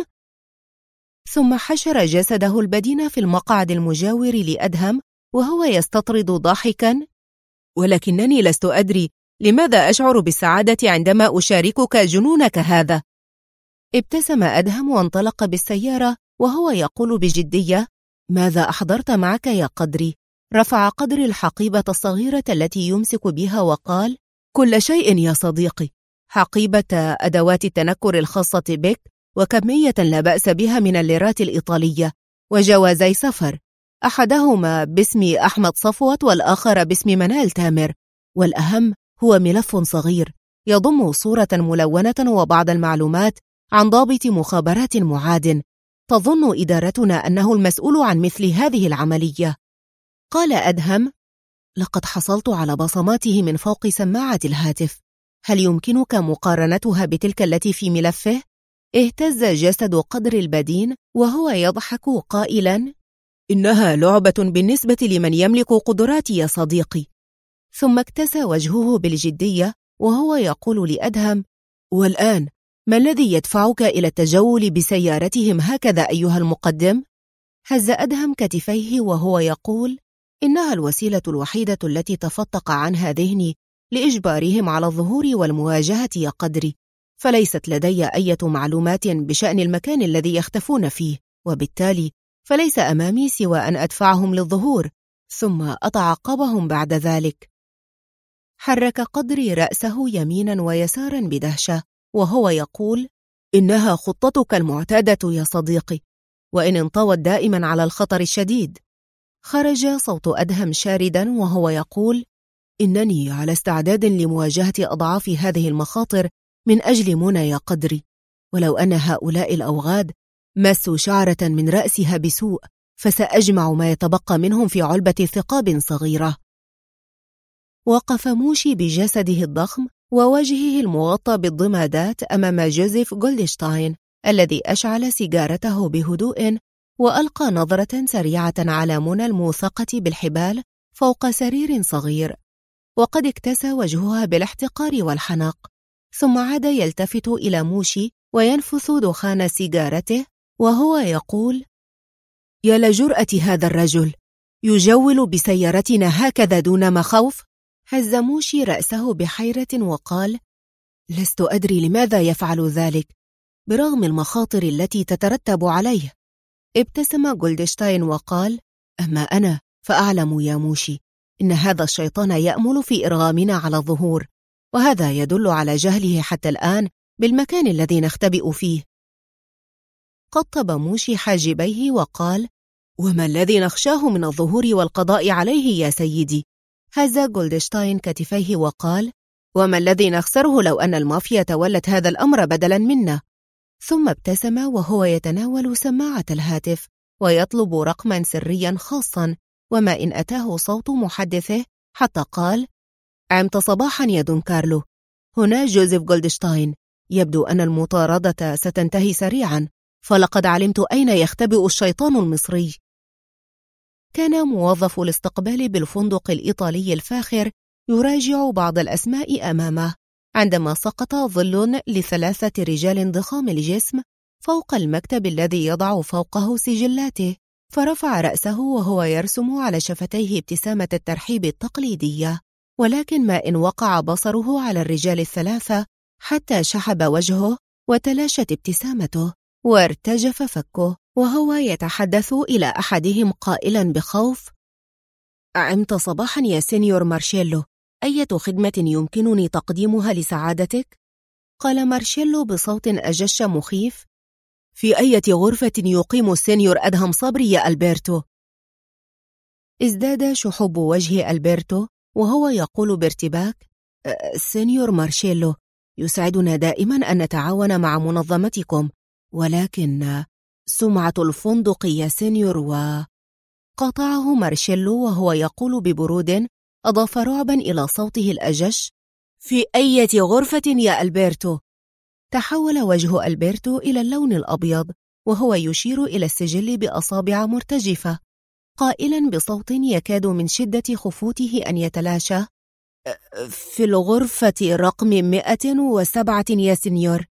ثم حشر جسده البدين في المقعد المجاور لأدهم وهو يستطرد ضاحكا: ولكنني لست أدري لماذا أشعر بالسعادة عندما أشاركك جنونك هذا. ابتسم أدهم وانطلق بالسيارة وهو يقول بجدية: ماذا أحضرت معك يا قدري؟ رفع قدري الحقيبة الصغيرة التي يمسك بها وقال: كل شيء يا صديقي، حقيبة أدوات التنكر الخاصة بك، وكمية لا بأس بها من الليرات الإيطالية، وجوازي سفر، أحدهما باسم أحمد صفوت والآخر باسم منال تامر، والأهم هو ملف صغير يضم صورة ملونة وبعض المعلومات عن ضابط مخابرات معاد تظن إدارتنا أنه المسؤول عن مثل هذه العملية. قال أدهم: لقد حصلت على بصماته من فوق سماعة الهاتف، هل يمكنك مقارنتها بتلك التي في ملفه؟ اهتز جسد قدر البدين وهو يضحك قائلا: إنها لعبة بالنسبة لمن يملك قدراتي يا صديقي. ثم اكتسى وجهه بالجدية وهو يقول لأدهم: والآن ما الذي يدفعك إلى التجول بسيارتهم هكذا أيها المقدم؟ هز أدهم كتفيه وهو يقول: إنها الوسيلة الوحيدة التي تفتق عنها ذهني لإجبارهم على الظهور والمواجهة يا قدري، فليست لدي أي معلومات بشأن المكان الذي يختفون فيه، وبالتالي فليس أمامي سوى أن أدفعهم للظهور ثم أتعقبهم بعد ذلك. حرك قدري رأسه يمينا ويسارا بدهشة وهو يقول: إنها خطتك المعتادة يا صديقي، وإن انطوت دائما على الخطر الشديد. خرج صوت أدهم شاردا وهو يقول: إنني على استعداد لمواجهة أضعاف هذه المخاطر من أجل منى يا قدري، ولو أن هؤلاء الأوغاد مسوا شعرة من رأسها بسوء فسأجمع ما يتبقى منهم في علبة ثقاب صغيرة. وقف موشي بجسده الضخم ووجهه المغطى بالضمادات أمام جوزيف جولدشتاين الذي أشعل سيجارته بهدوء وألقى نظرة سريعة على منى الموثقة بالحبال فوق سرير صغير، وقد اكتسى وجهها بالاحتقار والحناق، ثم عاد يلتفت إلى موشي وينفث دخان سيجارته وهو يقول: يا لجرأة هذا الرجل، يجول بسيارتنا هكذا دون مخاوف. هز موشي رأسه بحيرة وقال: لست أدري لماذا يفعل ذلك برغم المخاطر التي تترتب عليه. ابتسم جولدشتاين وقال: أما أنا فأعلم يا موشي إن هذا الشيطان يأمل في إرغامنا على الظهور، وهذا يدل على جهله حتى الآن بالمكان الذي نختبئ فيه. قطب موشي حاجبيه وقال: وما الذي نخشاه من الظهور والقضاء عليه يا سيدي؟ هز جولدشتاين كتفيه وقال: وما الذي نخسره لو أن المافيا تولت هذا الأمر بدلا منا؟ ثم ابتسم وهو يتناول سماعة الهاتف ويطلب رقما سريا خاصا، وما إن أتاه صوت محدثه حتى قال: عمت صباحا يا دون كارلو، هنا جوزيف جولدشتاين، يبدو أن المطاردة ستنتهي سريعا، فلقد علمت أين يختبئ الشيطان المصري. كان موظف الاستقبال بالفندق الإيطالي الفاخر يراجع بعض الأسماء أمامه عندما سقط ظل ل3 رجال ضخام الجسم فوق المكتب الذي يضع فوقه سجلاته، فرفع رأسه وهو يرسم على شفتيه ابتسامة الترحيب التقليدية، ولكن ما إن وقع بصره على الرجال ال3 حتى شحب وجهه وتلاشت ابتسامته وارتجف فكه وهو يتحدث إلى أحدهم قائلا بخوف: عمت صباحا يا سينيور مارشيلو، أية خدمة يمكنني تقديمها لسعادتك؟ قال مارشيلو بصوت أجش مخيف: في أية غرفة يقيم السينيور أدهم صبري يا ألبرتو؟ ازداد شحوب وجه ألبرتو وهو يقول بارتباك: سينيور مارشيلو، يسعدنا دائما أن نتعاون مع منظمتكم، ولكن سمعة الفندق يا سينيور. قاطعه مارشيلو وهو يقول ببرود أضاف رعبا إلى صوته الأجش: في أية غرفة يا ألبرتو؟ تحول وجه ألبرتو إلى اللون الأبيض وهو يشير إلى السجل بأصابع مرتجفة، قائلا بصوت يكاد من شدة خفوته أن يتلاشى: في الغرفة رقم 107 يا سينيور.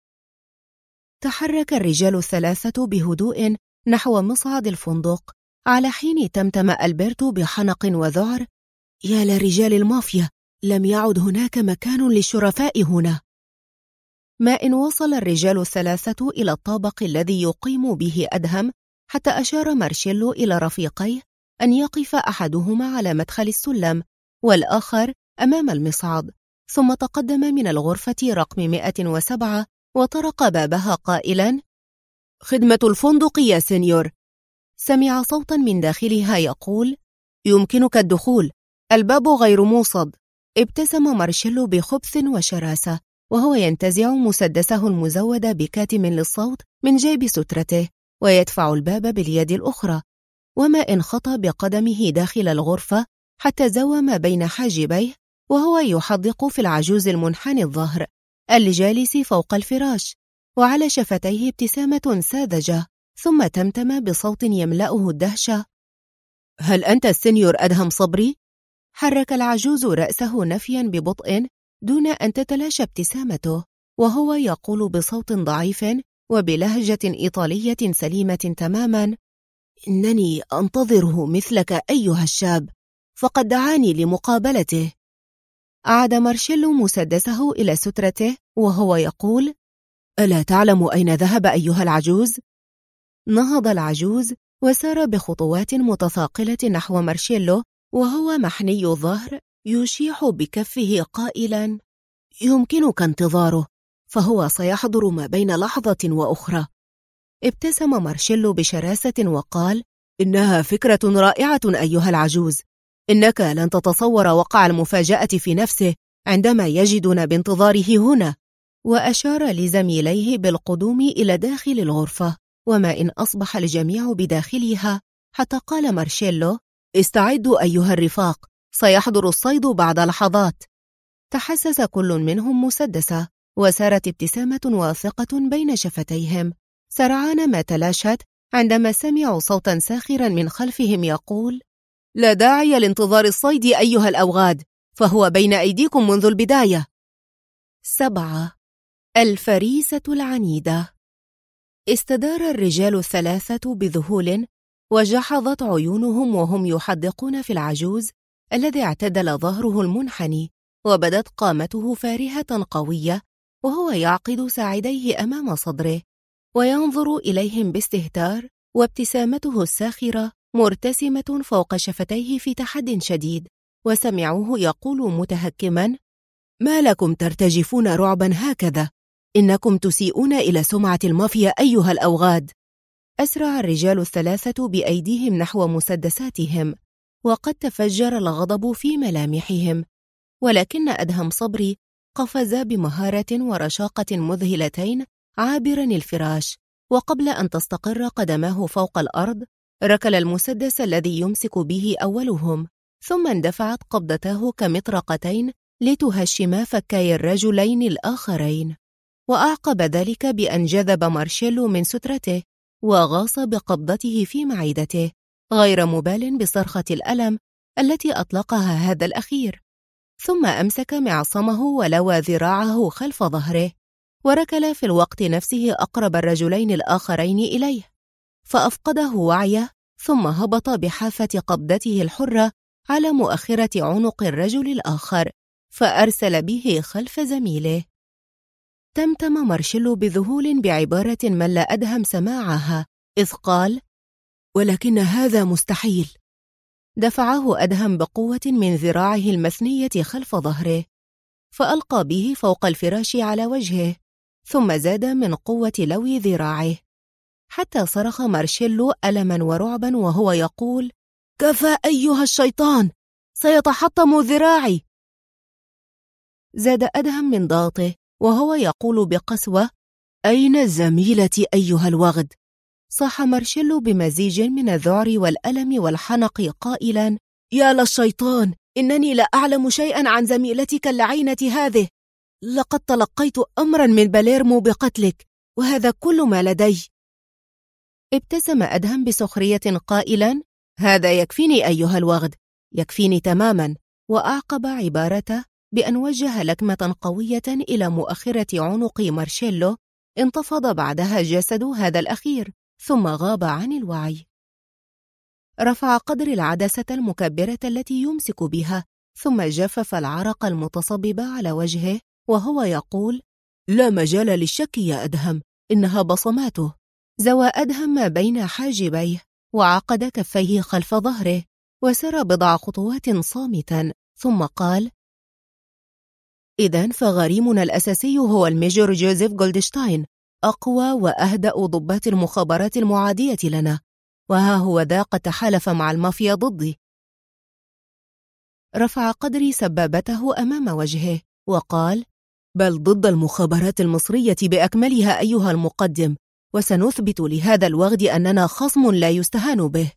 تحرك الرجال ال3 بهدوء نحو مصعد الفندق، على حين تمتم ألبرتو بحنق وذعر: يا لرجال المافيا، لم يعد هناك مكان للشرفاء هنا. ما إن وصل الرجال ال3 إلى الطابق الذي يقيم به أدهم حتى أشار مارشيلو إلى رفيقيه أن يقف أحدهما على مدخل السلم والآخر أمام المصعد، ثم تقدم من الغرفة رقم 107 وطرق بابها قائلا: خدمة الفندق يا سينيور. سمع صوتا من داخلها يقول: يمكنك الدخول، الباب غير موصد. ابتسم مارشيلو بخبث وشراسة وهو ينتزع مسدسه المزود بكاتم للصوت من جيب سترته ويدفع الباب باليد الأخرى، وما إن خطى بقدمه داخل الغرفة حتى زوم بين حاجبيه وهو يحدق في العجوز المنحني الظهر الجالس فوق الفراش، وعلى شفتيه ابتسامة ساذجة، ثم تمتم بصوت يملأه الدهشة: هل أنت السينيور أدهم صبري؟ حرك العجوز رأسه نفيا ببطء دون أن تتلاشى ابتسامته، وهو يقول بصوت ضعيف وبلهجة إيطالية سليمة تماما: إنني أنتظره مثلك أيها الشاب، فقد دعاني لمقابلته. أعاد مارشيلو مسدسه إلى سترته وهو يقول: ألا تعلم أين ذهب أيها العجوز؟ نهض العجوز وسار بخطوات متثاقلة نحو مارشيلو وهو محني الظهر يشيح بكفه قائلا: يمكنك انتظاره، فهو سيحضر ما بين لحظة وأخرى. ابتسم مارشيلو بشراسة وقال: إنها فكرة رائعة أيها العجوز. إنك لن تتصور وقع المفاجأة في نفسه عندما يجدنا بانتظاره هنا. وأشار لزميليه بالقدوم إلى داخل الغرفة، وما إن أصبح الجميع بداخلها حتى قال مارشيلو: استعدوا أيها الرفاق، سيحضر الصيد بعد لحظات. تحسس كل منهم مسدسة، وسارت ابتسامة واثقة بين شفتيهم. سرعان ما تلاشت عندما سمعوا صوتا ساخرا من خلفهم يقول: لا داعي لانتظار الصيد أيها الأوغاد، فهو بين أيديكم منذ البداية. 7. الفريسة العنيدة. استدار الرجال الثلاثة بذهول، وجحظت عيونهم وهم يحدقون في العجوز الذي اعتدل ظهره المنحني، وبدت قامته فارهة قوية، وهو يعقد ساعديه أمام صدره وينظر إليهم باستهتار، وابتسامته الساخرة مرتسمة فوق شفتيه في تحد شديد. وسمعوه يقول متهكما: ما لكم ترتجفون رعبا هكذا؟ إنكم تسيئون إلى سمعة المافيا أيها الأوغاد. أسرع الرجال الثلاثة بأيديهم نحو مسدساتهم، وقد تفجر الغضب في ملامحهم، ولكن أدهم صبري قفز بمهارة ورشاقة مذهلتين عابرا الفراش، وقبل أن تستقر قدماه فوق الأرض ركل المسدس الذي يمسك به أولهم، ثم اندفعت قبضتاه كمطرقتين لتهشما فكاي الرجلين الآخرين. وأعقب ذلك بأن جذب مارشيلو من سترته وغاص بقبضته في معدته، غير مبال بصرخة الألم التي أطلقها هذا الأخير. ثم أمسك معصمه ولوى ذراعه خلف ظهره، وركل في الوقت نفسه أقرب الرجلين الآخرين إليه، فأفقده وعيه، ثم هبط بحافة قبضته الحرة على مؤخرة عنق الرجل الآخر، فأرسل به خلف زميله. تمتم مارشيلو بذهول بعبارة مل أدهم سماعها، إذ قال: ولكن هذا مستحيل. دفعه أدهم بقوة من ذراعه المثنية خلف ظهره، فألقى به فوق الفراش على وجهه، ثم زاد من قوة لوي ذراعه حتى صرخ مارشيلو ألما ورعبا وهو يقول: كفى أيها الشيطان، سيتحطم ذراعي. زاد أدهم من ضغطه وهو يقول بقسوة: أين زميلتي أيها الوغد؟ صاح مارشيلو بمزيج من الذعر والألم والحنق قائلا: يا للشيطان، إنني لا أعلم شيئا عن زميلتك اللعينة هذه. لقد تلقيت أمرا من باليرمو بقتلك، وهذا كل ما لدي. ابتسم أدهم بسخرية قائلا: هذا يكفيني أيها الوغد، يكفيني تماما. وأعقب عبارته بأن وجه لكمة قوية إلى مؤخرة عنق مارشيلو، انتفض بعدها جسد هذا الأخير، ثم غاب عن الوعي. رفع قدر العدسة المكبرة التي يمسك بها، ثم جفف العرق المتصبب على وجهه وهو يقول: لا مجال للشك يا أدهم، إنها بصماته. زوى أدهم ما بين حاجبيه، وعقد كفيه خلف ظهره، وسار بضع خطوات صامتا، ثم قال: إذن فغريمنا الأساسي هو الميجور جوزيف جولدشتاين، أقوى وأهدأ ضباط المخابرات المعادية لنا، وها هو ذا قد تحالف مع المافيا ضدي. رفع قدري سبابته أمام وجهه وقال: بل ضد المخابرات المصرية بأكملها أيها المقدم، وسنثبت لهذا الوغد أننا خصم لا يستهان به.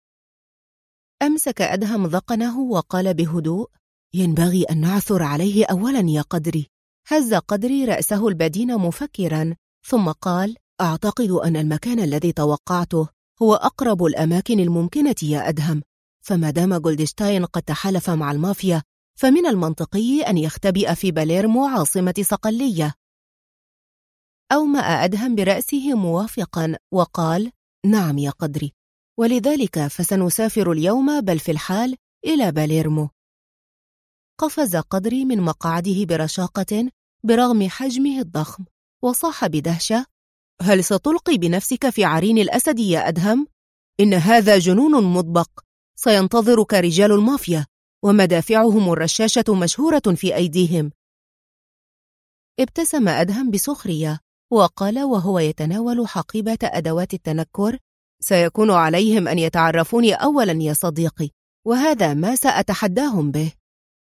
أمسك أدهم ذقنه وقال بهدوء: ينبغي أن نعثر عليه أولا يا قدري. هز قدري رأسه البدين مفكرا، ثم قال: أعتقد أن المكان الذي توقعته هو أقرب الأماكن الممكنة يا أدهم، فما دام جولدشتاين قد تحالف مع المافيا، فمن المنطقي أن يختبئ في باليرمو عاصمة صقلية. أومأ أدهم برأسه موافقا وقال: نعم يا قدري، ولذلك فسنسافر اليوم بل في الحال إلى باليرمو. قفز قدري من مقعده برشاقة برغم حجمه الضخم، وصاح بدهشة: هل ستلقي بنفسك في عرين الأسد يا أدهم؟ إن هذا جنون مطبق، سينتظرك رجال المافيا، ومدافعهم الرشاشة مشهورة في أيديهم. ابتسم أدهم بسخرية وقال وهو يتناول حقيبة أدوات التنكر: سيكون عليهم أن يتعرفوني أولاً يا صديقي، وهذا ما سأتحداهم به.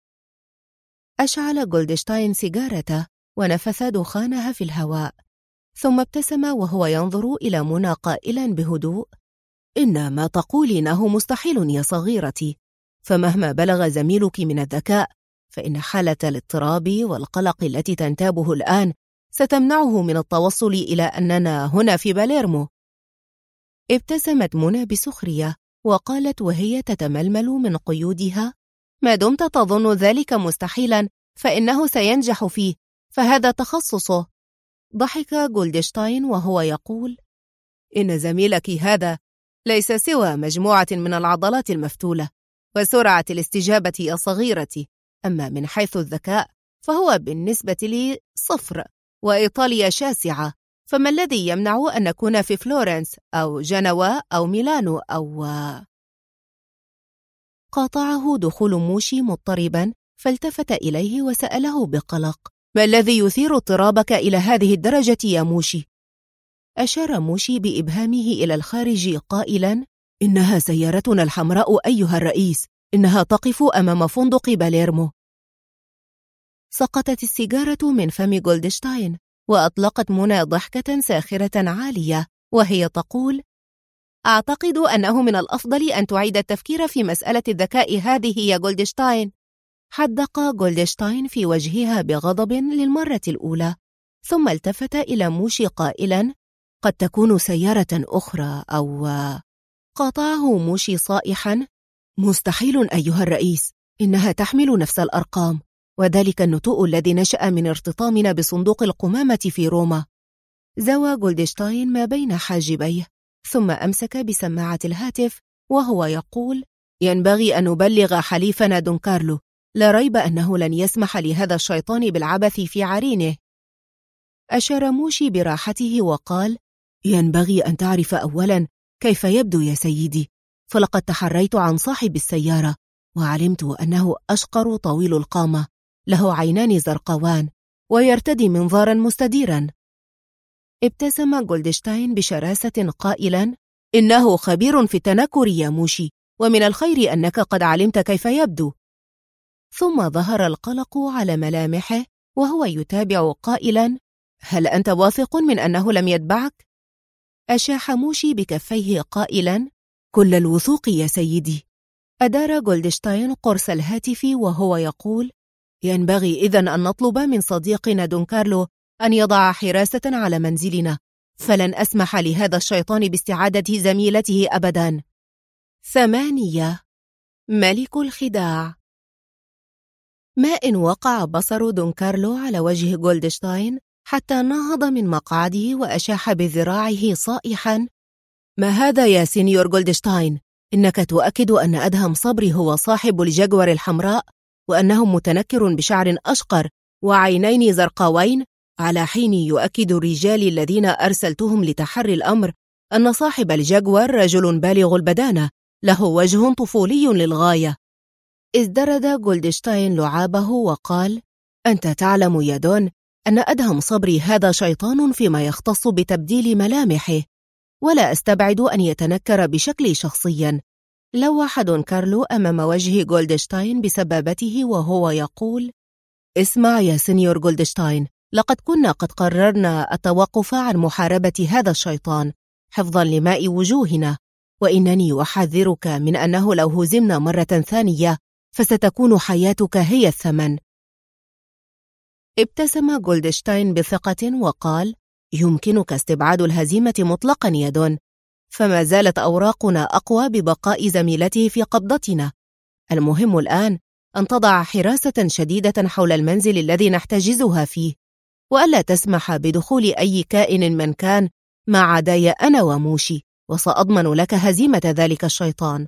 أشعل جولدشتاين سيجارته ونفث دخانها في الهواء، ثم ابتسم وهو ينظر إلى منى قائلاً بهدوء: إن ما تقولينه مستحيل يا صغيرتي، فمهما بلغ زميلك من الذكاء فإن حالة الاضطراب والقلق التي تنتابه الآن ستمنعه من التوصل إلى أننا هنا في باليرمو. ابتسمت منى بسخرية وقالت وهي تتململ من قيودها: ما دمت تظن ذلك مستحيلا فإنه سينجح فيه، فهذا تخصصه. ضحك جولدشتاين وهو يقول: إن زميلك هذا ليس سوى مجموعة من العضلات المفتولة وسرعة الاستجابة يا صغيرتي، أما من حيث الذكاء فهو بالنسبة لي 0، وإيطاليا شاسعة، فما الذي يمنع أن نكون في فلورنس أو جنوة أو ميلانو أو... قاطعه دخول موشي مضطربا، فالتفت إليه وسأله بقلق: ما الذي يثير اضطرابك إلى هذه الدرجة يا موشي؟ أشار موشي بإبهامه إلى الخارج قائلا: إنها سيارتنا الحمراء أيها الرئيس، إنها تقف أمام فندق باليرمو. سقطت السيجارة من فم جولدشتاين، وأطلقت منى ضحكة ساخرة عالية وهي تقول: أعتقد أنه من الأفضل أن تعيد التفكير في مسألة الذكاء هذه يا جولدشتاين. حدق جولدشتاين في وجهها بغضب للمرة الأولى، ثم التفت إلى موشي قائلا: قد تكون سيارة أخرى أو... قاطعه موشي صائحا: مستحيل أيها الرئيس، إنها تحمل نفس الأرقام، وذلك النتوء الذي نشأ من ارتطامنا بصندوق القمامة في روما. زوى جولدشتاين ما بين حاجبيه، ثم أمسك بسماعة الهاتف وهو يقول: ينبغي أن نبلغ حليفنا دونكارلو، لا ريب أنه لن يسمح لهذا الشيطان بالعبث في عرينه. أشار موشي براحته وقال: ينبغي أن تعرف أولاً كيف يبدو يا سيدي، فلقد تحريت عن صاحب السيارة وعلمت أنه أشقر طويل القامة، له عينان زرقاوان ويرتدي منظاراً مستديراً. ابتسم جولدشتاين بشراسة قائلاً: إنه خبير في التنكر يا موشي، ومن الخير أنك قد علمت كيف يبدو. ثم ظهر القلق على ملامحه وهو يتابع قائلاً: هل أنت واثق من أنه لم يتبعك؟ أشاح موشي بكفيه قائلاً: كل الوثوق يا سيدي. أدار جولدشتاين قرص الهاتف وهو يقول: ينبغي إذن أن نطلب من صديقنا دونكارلو أن يضع حراسة على منزلنا، فلن أسمح لهذا الشيطان باستعادة زميلته أبداً. 8. ملك الخداع. ما إن وقع بصر دونكارلو على وجه جولدشتاين حتى نهض من مقعده وأشاح بذراعه صائحاً: ما هذا يا سينيور جولدشتاين؟ إنك تؤكد أن أدهم صبري هو صاحب الجاكور الحمراء، وأنه متنكر بشعر أشقر وعينين زرقاوين، على حين يؤكد الرجال الذين أرسلتهم لتحري الأمر أن صاحب الجاكور رجل بالغ البدانة له وجه طفولي للغاية. ازدرد جولدشتاين لعابه وقال: أنت تعلم يا دون أن أدهم صبري هذا شيطان فيما يختص بتبديل ملامحه، ولا أستبعد أن يتنكر بشكل شخصيا. لوح دونكارلو أمام وجه جولدشتاين بسبابته وهو يقول: اسمع يا سينيور جولدشتاين، لقد كنا قد قررنا التوقف عن محاربة هذا الشيطان حفظا لماء وجوهنا، وإنني أحذرك من أنه لو هزمنا مرة ثانية فستكون حياتك هي الثمن. ابتسم جولدشتاين بثقة وقال: يمكنك استبعاد الهزيمة مطلقا يا دون، فما زالت أوراقنا أقوى ببقاء زميلته في قبضتنا. المهم الآن أن تضع حراسة شديدة حول المنزل الذي نحتجزها فيه، وألا تسمح بدخول أي كائن من كان ما عداي أنا وموشي، وسأضمن لك هزيمة ذلك الشيطان.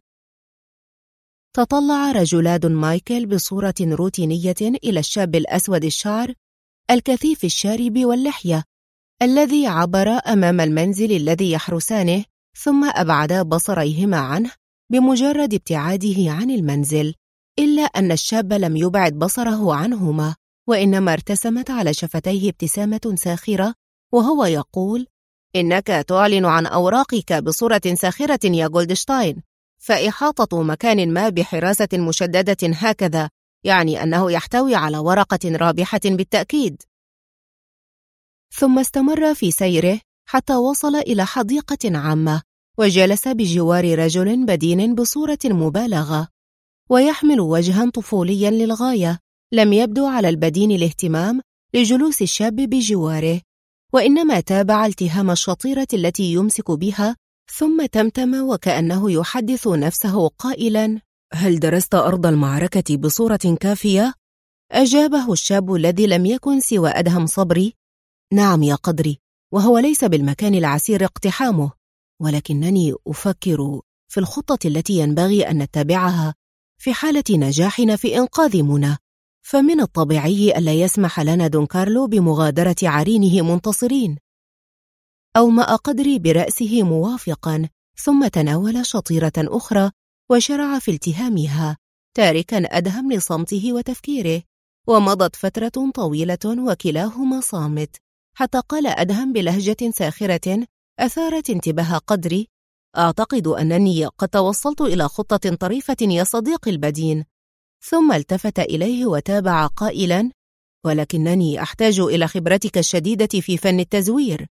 تطلع رجلاد مايكل بصورة روتينية إلى الشاب الأسود الشعر الكثيف الشارب واللحية الذي عبر أمام المنزل الذي يحرسانه، ثم أبعدا بصريهما عنه بمجرد ابتعاده عن المنزل، إلا أن الشاب لم يبعد بصره عنهما، وإنما ارتسمت على شفتيه ابتسامة ساخرة وهو يقول: إنك تعلن عن أوراقك بصورة ساخرة يا جولدشتاين، فإحاطة مكان ما بحراسة مشددة هكذا يعني أنه يحتوي على ورقة رابحة بالتأكيد. ثم استمر في سيره حتى وصل إلى حديقة عامة، وجلس بجوار رجل بدين بصورة مبالغة ويحمل وجها طفوليا للغاية. لم يبدو على البدين الاهتمام لجلوس الشاب بجواره، وإنما تابع التهام الشطيرة التي يمسك بها، ثم تمتم وكأنه يحدث نفسه قائلا: هل درست أرض المعركة بصورة كافية؟ أجابه الشاب الذي لم يكن سوى أدهم صبري: نعم يا قدري، وهو ليس بالمكان العسير اقتحامه، ولكنني أفكر في الخطة التي ينبغي أن نتبعها في حالة نجاحنا في إنقاذ منى. فمن الطبيعي ألا يسمح لنا دون كارلو بمغادرة عرينه منتصرين. أومأ قدري برأسه موافقا، ثم تناول شطيرة أخرى وشرع في التهامها، تاركا أدهم لصمته وتفكيره. ومضت فترة طويلة وكلاهما صامت، حتى قال أدهم بلهجة ساخرة أثارت انتباه قدري: أعتقد أنني قد توصلت إلى خطة طريفة يا صديقي البدين. ثم التفت إليه وتابع قائلا: ولكنني أحتاج إلى خبرتك الشديدة في فن التزوير.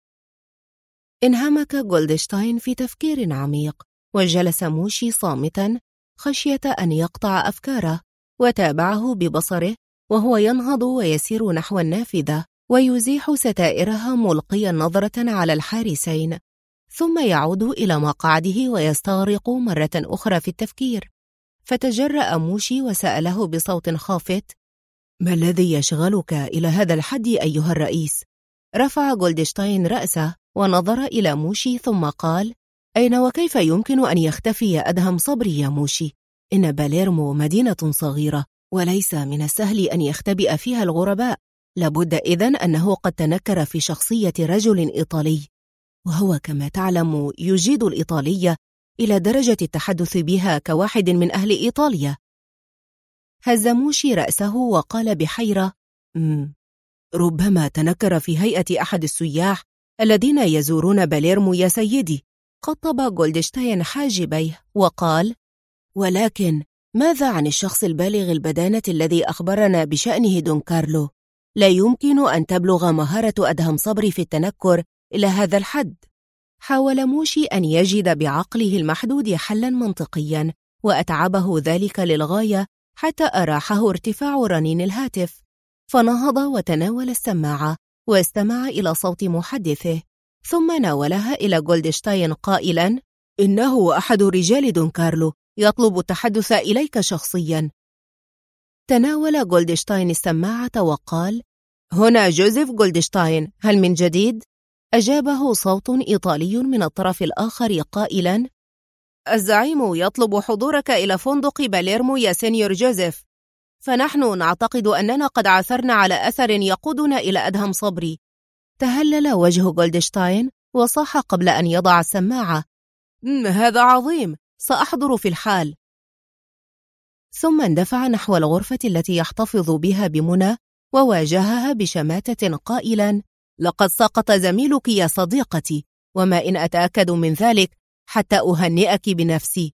انهمك جولدشتاين في تفكير عميق، وجلس موشي صامتا خشية أن يقطع أفكاره، وتابعه ببصره وهو ينهض ويسير نحو النافذة ويزيح ستائرها ملقيا نظرة على الحارسين، ثم يعود إلى مقعده ويستغرق مرة أخرى في التفكير. فتجرأ موشي وسأله بصوت خافت: ما الذي يشغلك إلى هذا الحد أيها الرئيس؟ رفع جولدشتاين رأسه ونظر إلى موشي ثم قال: أين وكيف يمكن أن يختفي أدهم صبري يا موشي؟ إن باليرمو مدينة صغيرة، وليس من السهل أن يختبئ فيها الغرباء. لابد إذن أنه قد تنكر في شخصية رجل إيطالي، وهو كما تعلم يجيد الإيطالية إلى درجة التحدث بها كواحد من أهل إيطاليا. هز موشي رأسه وقال بحيرة: ربما تنكر في هيئة أحد السياح الذين يزورون باليرمو يا سيدي. قطب جولدشتاين حاجبيه وقال: ولكن ماذا عن الشخص البالغ البدانة الذي أخبرنا بشأنه دون كارلو؟ لا يمكن أن تبلغ مهارة أدهم صبري في التنكر إلى هذا الحد. حاول موشي أن يجد بعقله المحدود حلاً منطقياً، وأتعبه ذلك للغاية حتى أراحه ارتفاع رنين الهاتف، فنهض وتناول السماعة واستمع إلى صوت محدثه، ثم ناولها إلى جولدشتاين قائلاً: إنه أحد رجال دون كارلو يطلب التحدث إليك شخصياً. تناول جولدشتاين السماعة وقال: هنا جوزيف جولدشتاين، هل من جديد؟ أجابه صوت إيطالي من الطرف الآخر قائلاً: الزعيم يطلب حضورك إلى فندق باليرمو يا سينيور جوزيف، فنحن نعتقد أننا قد عثرنا على أثر يقودنا إلى أدهم صبري. تهلل وجه جولدشتاين وصاح قبل أن يضع السماعة: هذا عظيم، سأحضر في الحال. ثم اندفع نحو الغرفة التي يحتفظ بها بمنى وواجهها بشماتة قائلاً: لقد سقط زميلك يا صديقتي، وما إن أتأكد من ذلك حتى أهنئك بنفسي.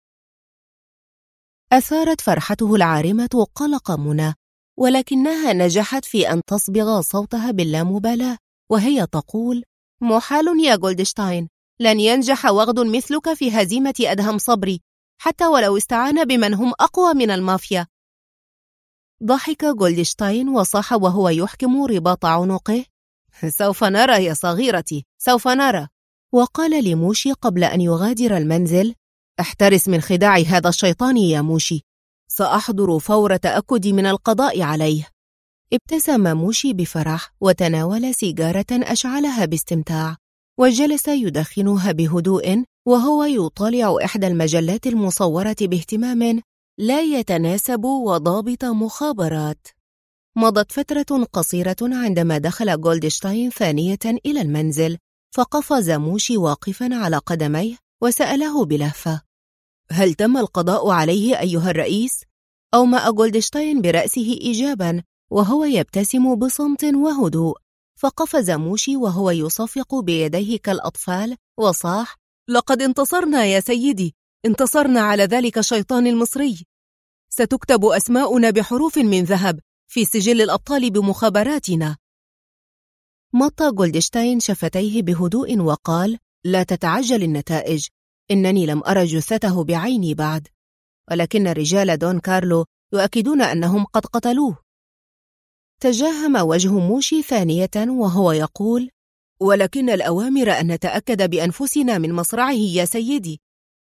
أثارت فرحته العارمة قلق منى، ولكنها نجحت في أن تصبغ صوتها باللامبالاة وهي تقول: محال يا جولدشتاين، لن ينجح وغد مثلك في هزيمة أدهم صبري، حتى ولو استعان بمن هم أقوى من المافيا. ضحك جولدشتاين وصاح وهو يحكم رباط عنقه: سوف نرى يا صغيرتي، سوف نرى. وقال لموشي قبل أن يغادر المنزل: احترس من خداع هذا الشيطان يا موشي، سأحضر فور تأكدي من القضاء عليه. ابتسم موشي بفرح وتناول سيجارة أشعلها باستمتاع، وجلس يدخنها بهدوء وهو يطالع إحدى المجلات المصورة باهتمام لا يتناسب وضابط مخابرات. مضت فترة قصيرة عندما دخل جولدشتاين ثانية إلى المنزل، فقفز موشي واقفا على قدميه وسأله بلهفة: هل تم القضاء عليه أيها الرئيس؟ أومأ جولدشتاين برأسه إيجابا، وهو يبتسم بصمت وهدوء، فقفز موشي وهو يصفق بيديه كالأطفال وصاح: لقد انتصرنا يا سيدي، انتصرنا على ذلك الشيطان المصري. ستكتب أسماؤنا بحروف من ذهب في سجل الأبطال بمخابراتنا. مط جولدشتاين شفتيه بهدوء وقال: لا تتعجل النتائج، إنني لم أرى جثته بعيني بعد، ولكن رجال دون كارلو يؤكدون أنهم قد قتلوه. تجهم وجه موشي ثانية وهو يقول: ولكن الأوامر أن نتأكد بأنفسنا من مصرعه يا سيدي.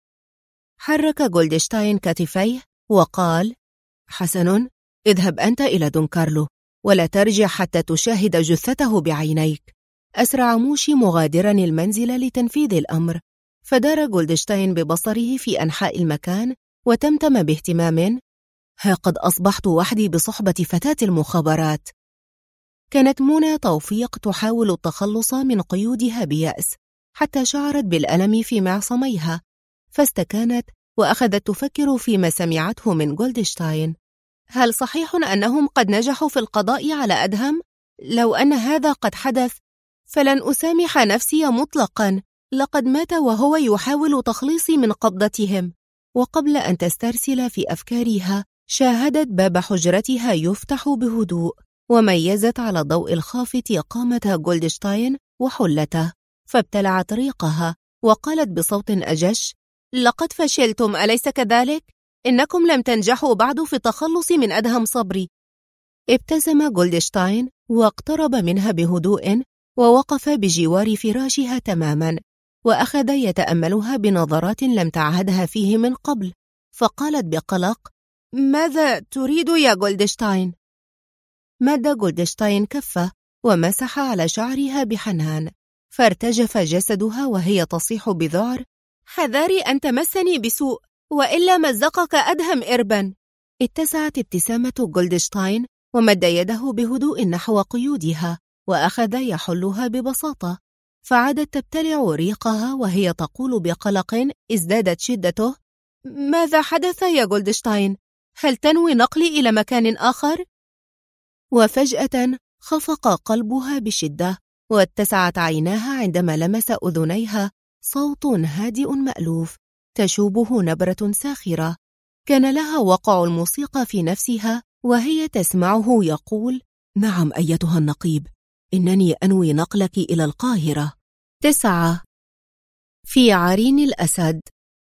حرك جولدشتاين كتفيه وقال: حسن، اذهب أنت إلى دون كارلو، ولا ترجع حتى تشاهد جثته بعينيك. أسرع موشي مغادرا المنزل لتنفيذ الأمر، فدار جولدشتاين ببصره في أنحاء المكان وتمتم باهتمام: ها قد أصبحت وحدي بصحبة فتاة المخابرات. كانت منى توفيق تحاول التخلص من قيودها بيأس، حتى شعرت بالألم في معصميها، فاستكانت وأخذت تفكر فيما سمعته من جولدشتاين. هل صحيح أنهم قد نجحوا في القضاء على أدهم؟ لو أن هذا قد حدث فلن أسامح نفسي مطلقا، لقد مات وهو يحاول تخليصي من قبضتهم. وقبل أن تسترسل في أفكارها شاهدت باب حجرتها يفتح بهدوء، وميزت على ضوء الخافت قامة جولدشتاين وحلته، فابتلعت ريقها وقالت بصوت أجش: لقد فشلتم، أليس كذلك؟ إنكم لم تنجحوا بعد في التخلص من أدهم صبري. ابتسم جولدشتاين واقترب منها بهدوء ووقف بجوار فراشها تماما، وأخذ يتأملها بنظرات لم تعهدها فيه من قبل، فقالت بقلق: ماذا تريد يا جولدشتاين؟ مد جولدشتاين كفه ومسح على شعرها بحنان، فارتجف جسدها وهي تصيح بذعر: حذاري أن تمسني بسوء، وإلا مزقك أدهم إربا. اتسعت ابتسامة جولدشتاين ومد يده بهدوء نحو قيودها، وأخذ يحلها ببساطة، فعادت تبتلع ريقها وهي تقول بقلق ازدادت شدته: ماذا حدث يا جولدشتاين؟ هل تنوي نقلي إلى مكان آخر؟ وفجأة خفق قلبها بشدة، واتسعت عيناها عندما لمس أذنيها صوت هادئ مألوف تشوبه نبرة ساخرة. كان لها وقع الموسيقى في نفسها وهي تسمعه يقول: نعم أيتها النقيب، إنني أنوي نقلك إلى القاهرة. 9. في عرين الأسد.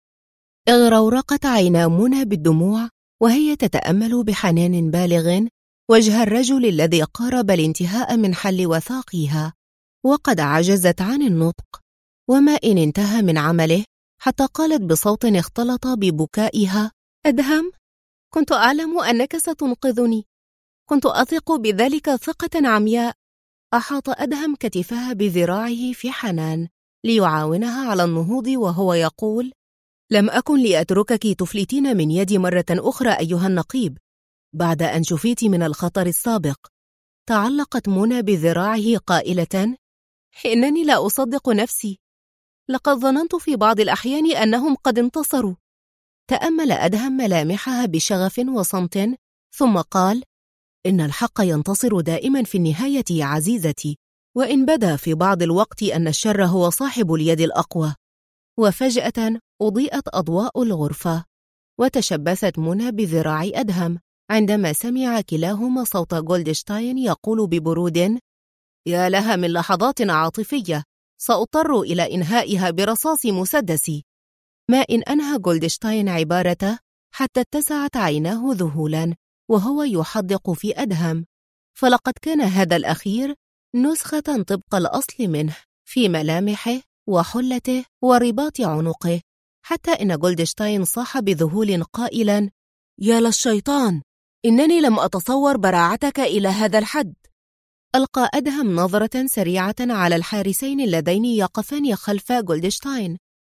اغرورقت عينا منى بالدموع وهي تتأمل بحنان بالغ وجه الرجل الذي قارب الانتهاء من حل وثاقها، وقد عجزت عن النطق. وما إن انتهى من عمله حتى قالت بصوت اختلط ببكائها: أدهم، كنت أعلم أنك ستنقذني، كنت أثق بذلك ثقة عمياء. أحاط أدهم كتفها بذراعه في حنان ليعاونها على النهوض وهو يقول: لم أكن لأتركك تفلتين من يدي مرة أخرى أيها النقيب بعد أن شفيت من الخطر السابق. تعلقت منى بذراعه قائلة: إنني لا أصدق نفسي، لقد ظننت في بعض الأحيان أنهم قد انتصروا. تأمل أدهم ملامحها بشغف وصمت، ثم قال: إن الحق ينتصر دائما في النهاية يا عزيزتي، وإن بدا في بعض الوقت أن الشر هو صاحب اليد الأقوى. وفجأة أضيئت أضواء الغرفة، وتشبثت منى بذراع أدهم عندما سمع كلاهما صوت جولدشتاين يقول ببرود: يا لها من لحظات عاطفية، سأضطر إلى إنهائها برصاص مسدسي. ما إن أنهى جولدشتاين عبارته حتى اتسعت عيناه ذهولا وهو يحدق في أدهم، فلقد كان هذا الأخير نسخة طبق الأصل منه في ملامحه وحلته ورباط عنقه، حتى إن جولدشتاين صاح بذهول قائلا: يا للشيطان، إنني لم أتصور براعتك إلى هذا الحد. ألقى أدهم نظرة سريعة على الحارسين اللذين يقفان خلف جولدشتاين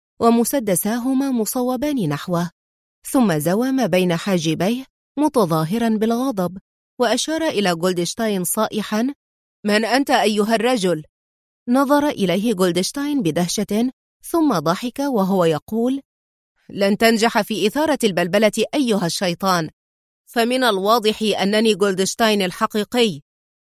ومسدساهما مصوبان نحوه، ثم زوى ما بين حاجبيه متظاهرا بالغضب، وأشار إلى جولدشتاين صائحا: من أنت أيها الرجل؟ نظر إليه جولدشتاين بدهشة ثم ضحك وهو يقول: لن تنجح في إثارة البلبلة أيها الشيطان، فمن الواضح أنني جولدشتاين الحقيقي.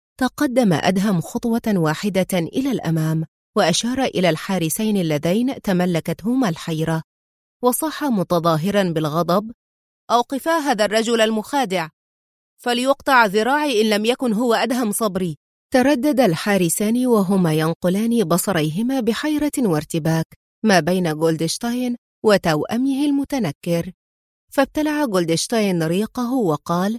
تقدم أدهم خطوة واحدة إلى الأمام وأشار إلى الحارسين اللذين تملكتهما الحيرة، وصاح متظاهرا بالغضب: أوقفا هذا الرجل المخادع، فليقطع ذراعي إن لم يكن هو أدهم صبري. تردد الحارسان وهما ينقلان بصريهما بحيرة وارتباك ما بين جولدشتاين وتوأمه المتنكر، فابتلع جولدشتاين ريقه وقال: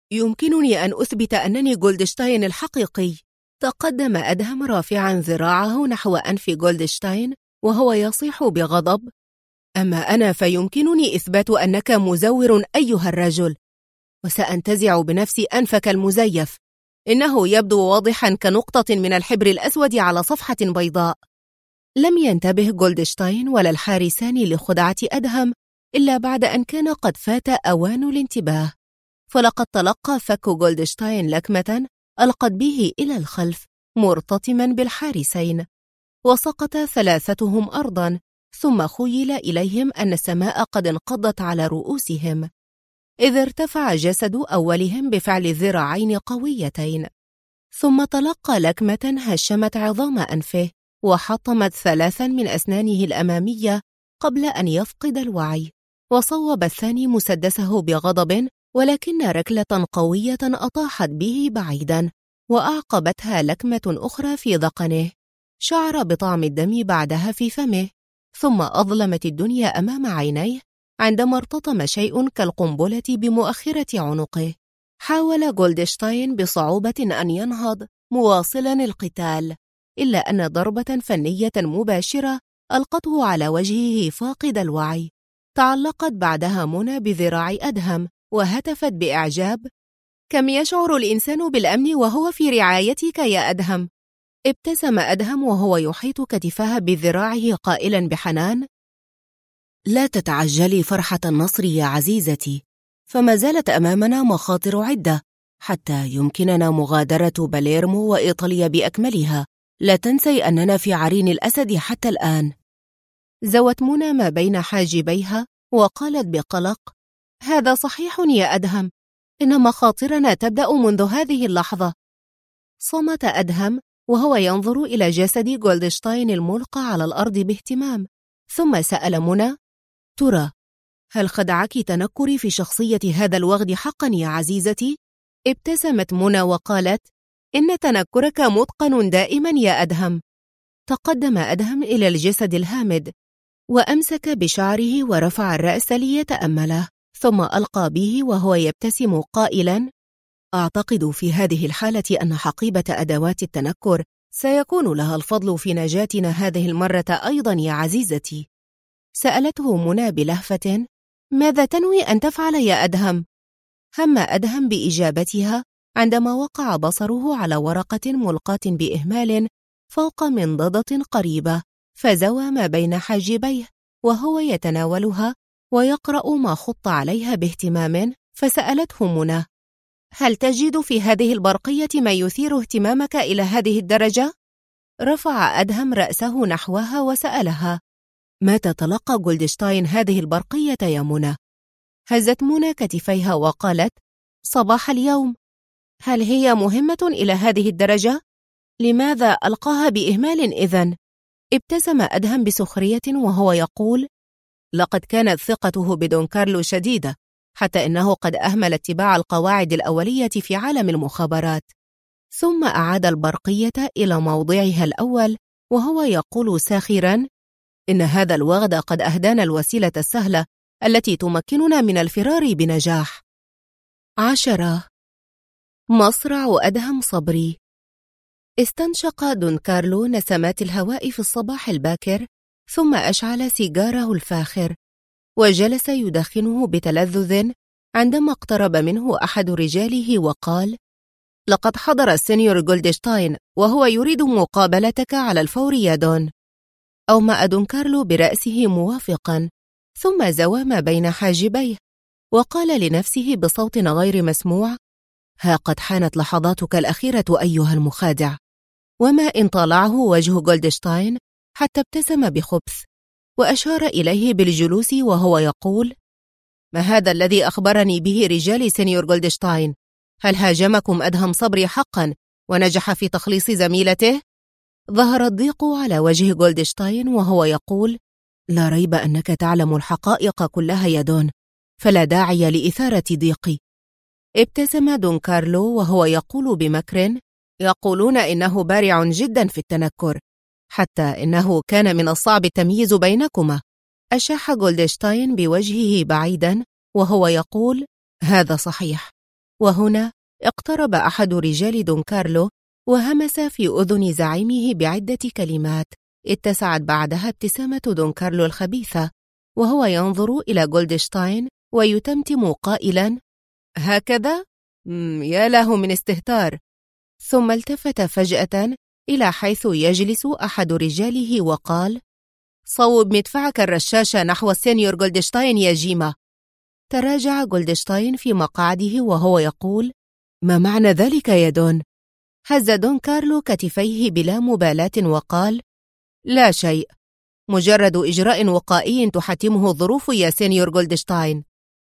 يمكنني أن أثبت أنني جولدشتاين الحقيقي. تقدم أدهم رافعا ذراعه نحو أنف جولدشتاين وهو يصيح بغضب: أما أنا فيمكنني إثبات أنك مزور أيها الرجل، وسأنتزع بنفسي أنفك المزيف، إنه يبدو واضحا كنقطة من الحبر الأسود على صفحة بيضاء. لم ينتبه جولدشتاين ولا الحارسان لخدعة أدهم إلا بعد أن كان قد فات أوان الانتباه، فلقد تلقى فك جولدشتاين لكمة ألقت به إلى الخلف مرتطما بالحارسين، وسقط ثلاثتهم أرضا، ثم خيل إليهم أن السماء قد انقضت على رؤوسهم، إذ ارتفع جسد أولهم بفعل ذراعين قويتين، ثم تلقى لكمة هشمت عظام أنفه وحطمت ثلاثا من أسنانه الأمامية قبل أن يفقد الوعي، وصوب الثاني مسدسه بغضب، ولكن ركلة قوية أطاحت به بعيدا وأعقبتها لكمة أخرى في ذقنه. شعر بطعم الدم بعدها في فمه، ثم أظلمت الدنيا أمام عينيه عندما ارتطم شيء كالقنبلة بمؤخرة عنقه. حاول جولدشتاين بصعوبة أن ينهض مواصلا القتال، إلا أن ضربة فنية مباشرة ألقته على وجهه فاقد الوعي. تعلقت بعدها منى بذراع أدهم وهتفت بإعجاب: كم يشعر الإنسان بالأمن وهو في رعايتك يا أدهم؟ ابتسم أدهم وهو يحيط كتفها بذراعه قائلا بحنان: لا تتعجلي فرحة النصر يا عزيزتي، فما زالت أمامنا مخاطر عدة حتى يمكننا مغادرة باليرمو وإيطاليا بأكملها. لا تنسي أننا في عرين الأسد حتى الآن. زوت منى ما بين حاجبيها وقالت بقلق: هذا صحيح يا أدهم، إن مخاطرنا تبدأ منذ هذه اللحظة. صمت أدهم وهو ينظر إلى جسد جولدشتاين الملقى على الأرض باهتمام، ثم سأل منى: ترى هل خدعك تنكري في شخصية هذا الوغد حقا يا عزيزتي؟ ابتسمت منى وقالت: إن تنكرك متقن دائما يا أدهم. تقدم أدهم إلى الجسد الهامد وأمسك بشعره ورفع الرأس ليتأمله، ثم ألقى به وهو يبتسم قائلا: أعتقد في هذه الحالة أن حقيبة أدوات التنكر سيكون لها الفضل في نجاتنا هذه المرة أيضا يا عزيزتي. سألته منى بلهفة: ماذا تنوي أن تفعل يا أدهم؟ هم أدهم بإجابتها عندما وقع بصره على ورقة ملقاة بإهمال فوق منضدة قريبة، فزوى ما بين حاجبيه وهو يتناولها ويقرأ ما خط عليها باهتمام. فسألته منى: هل تجد في هذه البرقية ما يثير اهتمامك إلى هذه الدرجة؟ رفع أدهم رأسه نحوها وسألها: متى تلقى جولدشتاين هذه البرقية يا منى؟ هزت منى كتفيها وقالت: صباح اليوم. هل هي مهمة إلى هذه الدرجة؟ لماذا ألقاها بإهمال إذن؟ ابتسم أدهم بسخرية وهو يقول: لقد كانت ثقته بدون كارلو شديدة، حتى إنه قد أهمل اتباع القواعد الأولية في عالم المخابرات. ثم أعاد البرقية إلى موضعها الأول وهو يقول ساخرا: إن هذا الوغد قد أهدانا الوسيلة السهلة التي تمكننا من الفرار بنجاح. 10. مصرع أدهم صبري. استنشق دون كارلو نسمات الهواء في الصباح الباكر، ثم أشعل سيجاره الفاخر وجلس يدخنه بتلذذ عندما اقترب منه أحد رجاله وقال: لقد حضر السينيور جولدشتاين وهو يريد مقابلتك على الفور يا دون. أومأ دون كارلو برأسه موافقا، ثم زوى ما بين حاجبيه وقال لنفسه بصوت غير مسموع: ها قد حانت لحظاتك الأخيرة أيها المخادع. وما إن طالعه وجه جولدشتاين حتى ابتسم بخبث وأشار إليه بالجلوس وهو يقول: ما هذا الذي أخبرني به رجال سينيور جولدشتاين؟ هل هاجمكم أدهم صبري حقا ونجح في تخليص زميلته؟ ظهر الضيق على وجه جولدشتاين وهو يقول: لا ريب أنك تعلم الحقائق كلها يا دون، فلا داعي لإثارة ضيقي. ابتسم دون كارلو وهو يقول بمكر: يقولون إنه بارع جدا في التنكر، حتى إنه كان من الصعب التمييز بينكما. أشاح جولدشتاين بوجهه بعيدا وهو يقول: هذا صحيح. وهنا اقترب أحد رجال دون كارلو وهمس في أذن زعيمه بعدة كلمات اتسعت بعدها ابتسامة دون كارلو الخبيثة، وهو ينظر إلى جولدشتاين ويتمتم قائلا: هكذا؟ يا له من استهتار. ثم التفت فجأة إلى حيث يجلس أحد رجاله وقال: صوب مدفعك الرشاش نحو السينيور جولدشتاين يا جيما. تراجع جولدشتاين في مقعده وهو يقول: ما معنى ذلك يا دون؟ هز دون كارلو كتفيه بلا مبالاة وقال: لا شيء، مجرد إجراء وقائي تحتمه الظروف يا سينيور جولدشتاين.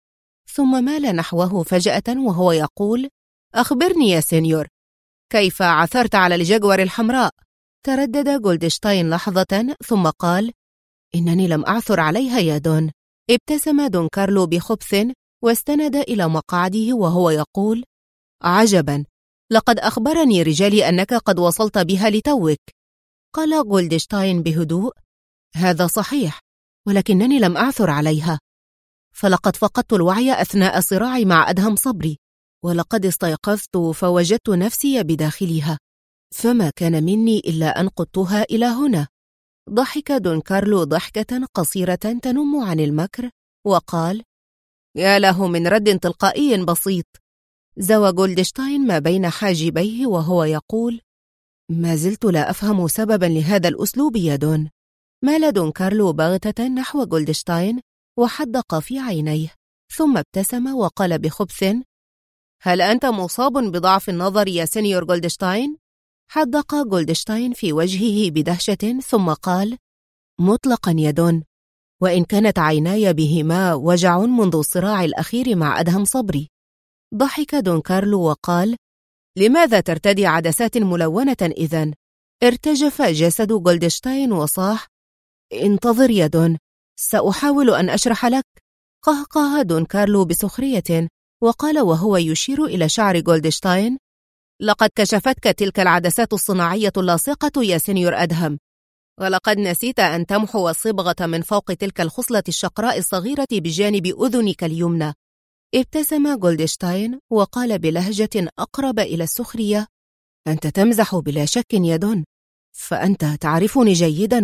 ثم مال نحوه فجأة وهو يقول: أخبرني يا سينيور، كيف عثرت على الجاguار الحمراء؟ تردد جولدشتاين لحظة ثم قال: إنني لم أعثر عليها يا دون. ابتسم دون كارلو بخبث واستند إلى مقعده وهو يقول: عجبا، لقد أخبرني رجالي أنك قد وصلت بها لتوك. قال جولدشتاين بهدوء: هذا صحيح، ولكنني لم أعثر عليها، فلقد فقدت الوعي أثناء صراعي مع أدهم صبري، ولقد استيقظت فوجدت نفسي بداخلها، فما كان مني إلا أن قدتها إلى هنا. ضحك دون كارلو ضحكة قصيرة تنم عن المكر وقال: يا له من رد تلقائي بسيط. زوى جولدشتاين ما بين حاجبيه وهو يقول: ما زلت لا أفهم سببا لهذا الأسلوب يا دون. مال دون كارلو بغتة نحو جولدشتاين وحدق في عينيه، ثم ابتسم وقال بخبث: هل أنت مصاب بضعف النظر يا سينيور جولدشتاين؟ حدق جولدشتاين في وجهه بدهشة ثم قال: مطلقا يا دون، وإن كانت عيناي بهما وجع منذ الصراع الأخير مع أدهم صبري. ضحك دون كارلو وقال: لماذا ترتدي عدسات ملونة إذن؟ ارتجف جسد جولدشتاين وصاح: انتظر يا دون، سأحاول أن أشرح لك. قهقه دون كارلو بسخرية وقال وهو يشير إلى شعر جولدشتاين: لقد كشفتك تلك العدسات الصناعية اللاصقة يا سينيور أدهم، ولقد نسيت أن تمحو الصبغة من فوق تلك الخصلة الشقراء الصغيرة بجانب أذنك اليمنى. ابتسم جولدشتاين وقال بلهجة أقرب إلى السخرية: أنت تمزح بلا شك يا دون، فأنت تعرفني جيدا.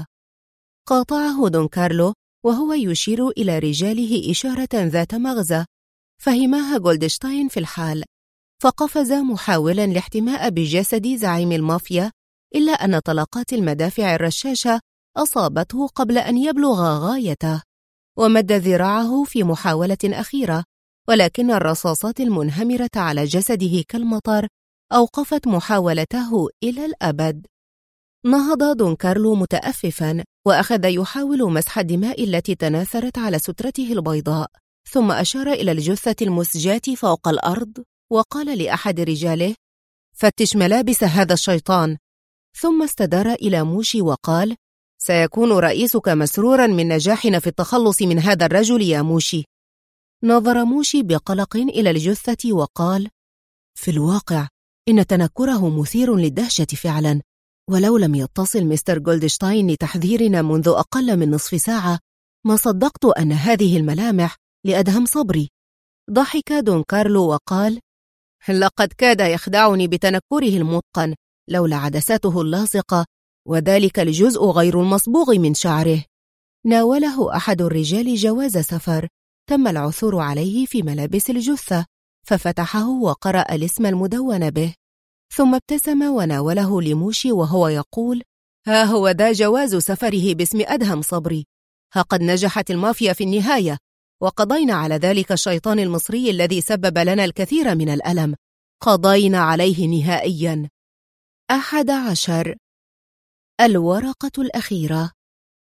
قاطعه دون كارلو وهو يشير إلى رجاله إشارة ذات مغزى فهماها جولدشتاين في الحال، فقفز محاولا الاحتماء بجسد زعيم المافيا، إلا أن طلقات المدافع الرشاشة أصابته قبل أن يبلغ غايته، ومد ذراعه في محاولة أخيرة، ولكن الرصاصات المنهمرة على جسده كالمطر أوقفت محاولته إلى الأبد. نهض دون كارلو متأففا وأخذ يحاول مسح الدماء التي تناثرت على سترته البيضاء، ثم أشار إلى الجثة المسجاة فوق الأرض وقال لأحد رجاله: فتش ملابس هذا الشيطان. ثم استدار إلى موشي وقال: سيكون رئيسك مسرورا من نجاحنا في التخلص من هذا الرجل يا موشي. نظر موشي بقلق إلى الجثة وقال: في الواقع إن تنكره مثير للدهشة فعلا، ولو لم يتصل مستر جولدشتاين لتحذيرنا منذ أقل من نصف ساعة ما صدقت أن هذه الملامح لأدهم صبري. ضحك دون كارلو وقال: لقد كاد يخدعني بتنكره المتقن لولا عدساته اللاصقة وذلك الجزء غير المصبوغ من شعره. ناوله أحد الرجال جواز سفر تم العثور عليه في ملابس الجثة، ففتحه وقرأ الاسم المدون به، ثم ابتسم وناوله لموشي وهو يقول: ها هو ذا جواز سفره باسم أدهم صبري، ها قد نجحت المافيا في النهاية، وقضينا على ذلك الشيطان المصري الذي سبب لنا الكثير من الألم، قضينا عليه نهائيا. 11. الورقة الأخيرة.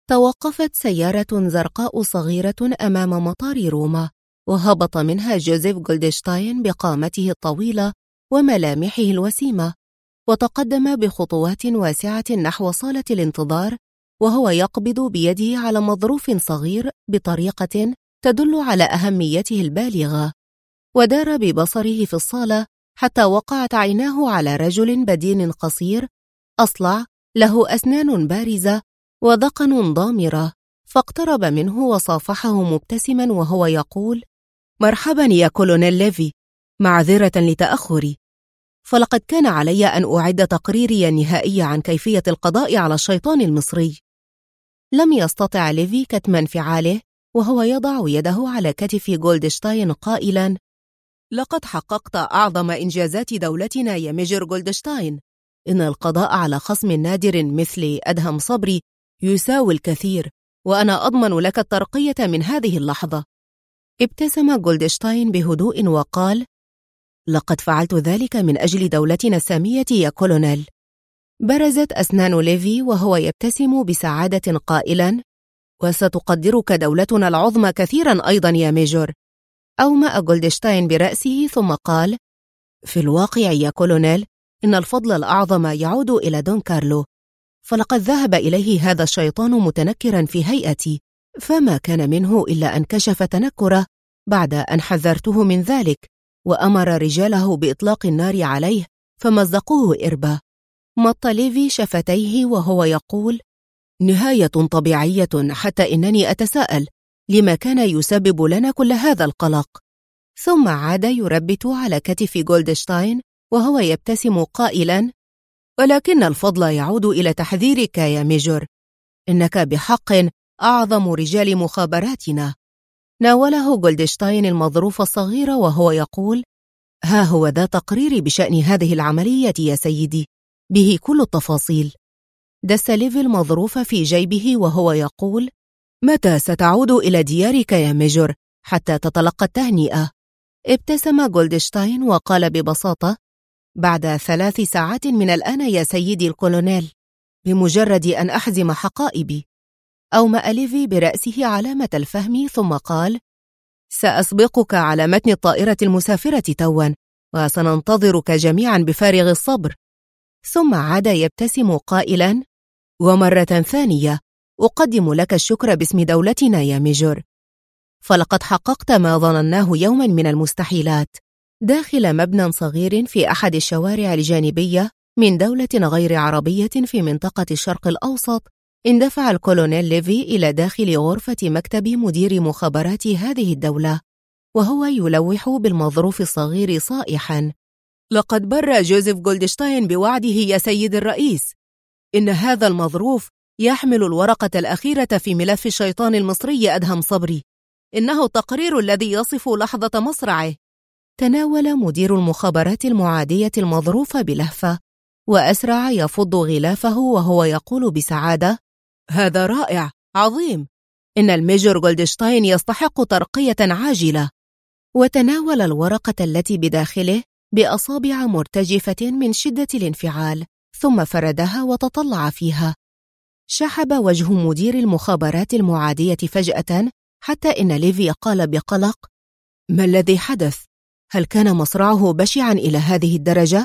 توقفت سيارة زرقاء صغيرة أمام مطار روما، وهبط منها جوزيف جولدشتاين بقامته الطويلة وملامحه الوسيمة، وتقدم بخطوات واسعة نحو صالة الانتظار، وهو يقبض بيده على مظروف صغير بطريقة تدل على أهميته البالغة. ودار ببصره في الصالة حتى وقعت عيناه على رجل بدين قصير أصلع، له أسنان بارزة وذقن ضامرة، فاقترب منه وصافحه مبتسما وهو يقول: مرحبا يا كولونيل ليفي، معذرة لتأخري، فلقد كان علي أن أعد تقريري النهائي عن كيفية القضاء على الشيطان المصري. لم يستطع ليفي كتم انفعاله وهو يضع يده على كتف جولدشتاين قائلا: لقد حققت أعظم إنجازات دولتنا يا ميجر جولدشتاين. إن القضاء على خصم نادر مثل أدهم صبري يساوي الكثير، وأنا أضمن لك الترقية من هذه اللحظة. ابتسم جولدشتاين بهدوء وقال: لقد فعلت ذلك من أجل دولتنا السامية يا كولونيل. برزت أسنان ليفي وهو يبتسم بسعادة قائلا: وستقدرك دولتنا العظمى كثيرا أيضا يا ميجور. أومأ جولدشتاين برأسه ثم قال: في الواقع يا كولونيل، إن الفضل الأعظم يعود إلى دون كارلو، فلقد ذهب إليه هذا الشيطان متنكرا في هيئتي، فما كان منه إلا أن كشف تنكره بعد أن حذرته من ذلك، وأمر رجاله بإطلاق النار عليه فمزقوه إربا. مط ليفي شفتيه وهو يقول: نهاية طبيعية، حتى إنني أتساءل لما كان يسبب لنا كل هذا القلق. ثم عاد يربت على كتف جولدشتاين وهو يبتسم قائلا: ولكن الفضل يعود إلى تحذيرك يا ميجور، إنك بحق أعظم رجال مخابراتنا. ناوله جولدشتاين المظروف الصغير وهو يقول: ها هو ذا تقريري بشأن هذه العملية يا سيدي، به كل التفاصيل. دس ليفي المظروف في جيبه وهو يقول: متى ستعود إلى ديارك يا ميجور حتى تتلقى التهنئة؟ ابتسم جولدشتاين وقال ببساطة: بعد 3 ساعات من الآن يا سيدي الكولونيل، بمجرد أن أحزم حقائبي. أومأ ليفي برأسه علامة الفهم ثم قال: سأسبقك على متن الطائرة المسافرة توا، وسننتظرك جميعا بفارغ الصبر. ثم عاد يبتسم قائلا: ومرة ثانية أقدم لك الشكر باسم دولتنا يا ميجور، فلقد حققت ما ظنناه يوما من المستحيلات. داخل مبنى صغير في أحد الشوارع الجانبية من دولة غير عربية في منطقة الشرق الأوسط، اندفع الكولونيل ليفي إلى داخل غرفة مكتب مدير مخابرات هذه الدولة، وهو يلوح بالمظروف الصغير صائحا: لقد بر جوزيف جولدشتاين بوعده يا سيد الرئيس. إن هذا المظروف يحمل الورقة الأخيرة في ملف الشيطان المصري أدهم صبري. إنه التقرير الذي يصف لحظة مصرعه. تناول مدير المخابرات المعادية المظروف بلهفة، وأسرع يفض غلافه وهو يقول بسعادة: هذا رائع، عظيم. إن الميجور جولدشتاين يستحق ترقية عاجلة. وتناول الورقة التي بداخله بأصابع مرتجفة من شدة الانفعال، ثم فردها وتطلع فيها. شحب وجه مدير المخابرات المعادية فجأة، حتى إن ليفي قال بقلق: ما الذي حدث؟ هل كان مصرعه بشعا إلى هذه الدرجة؟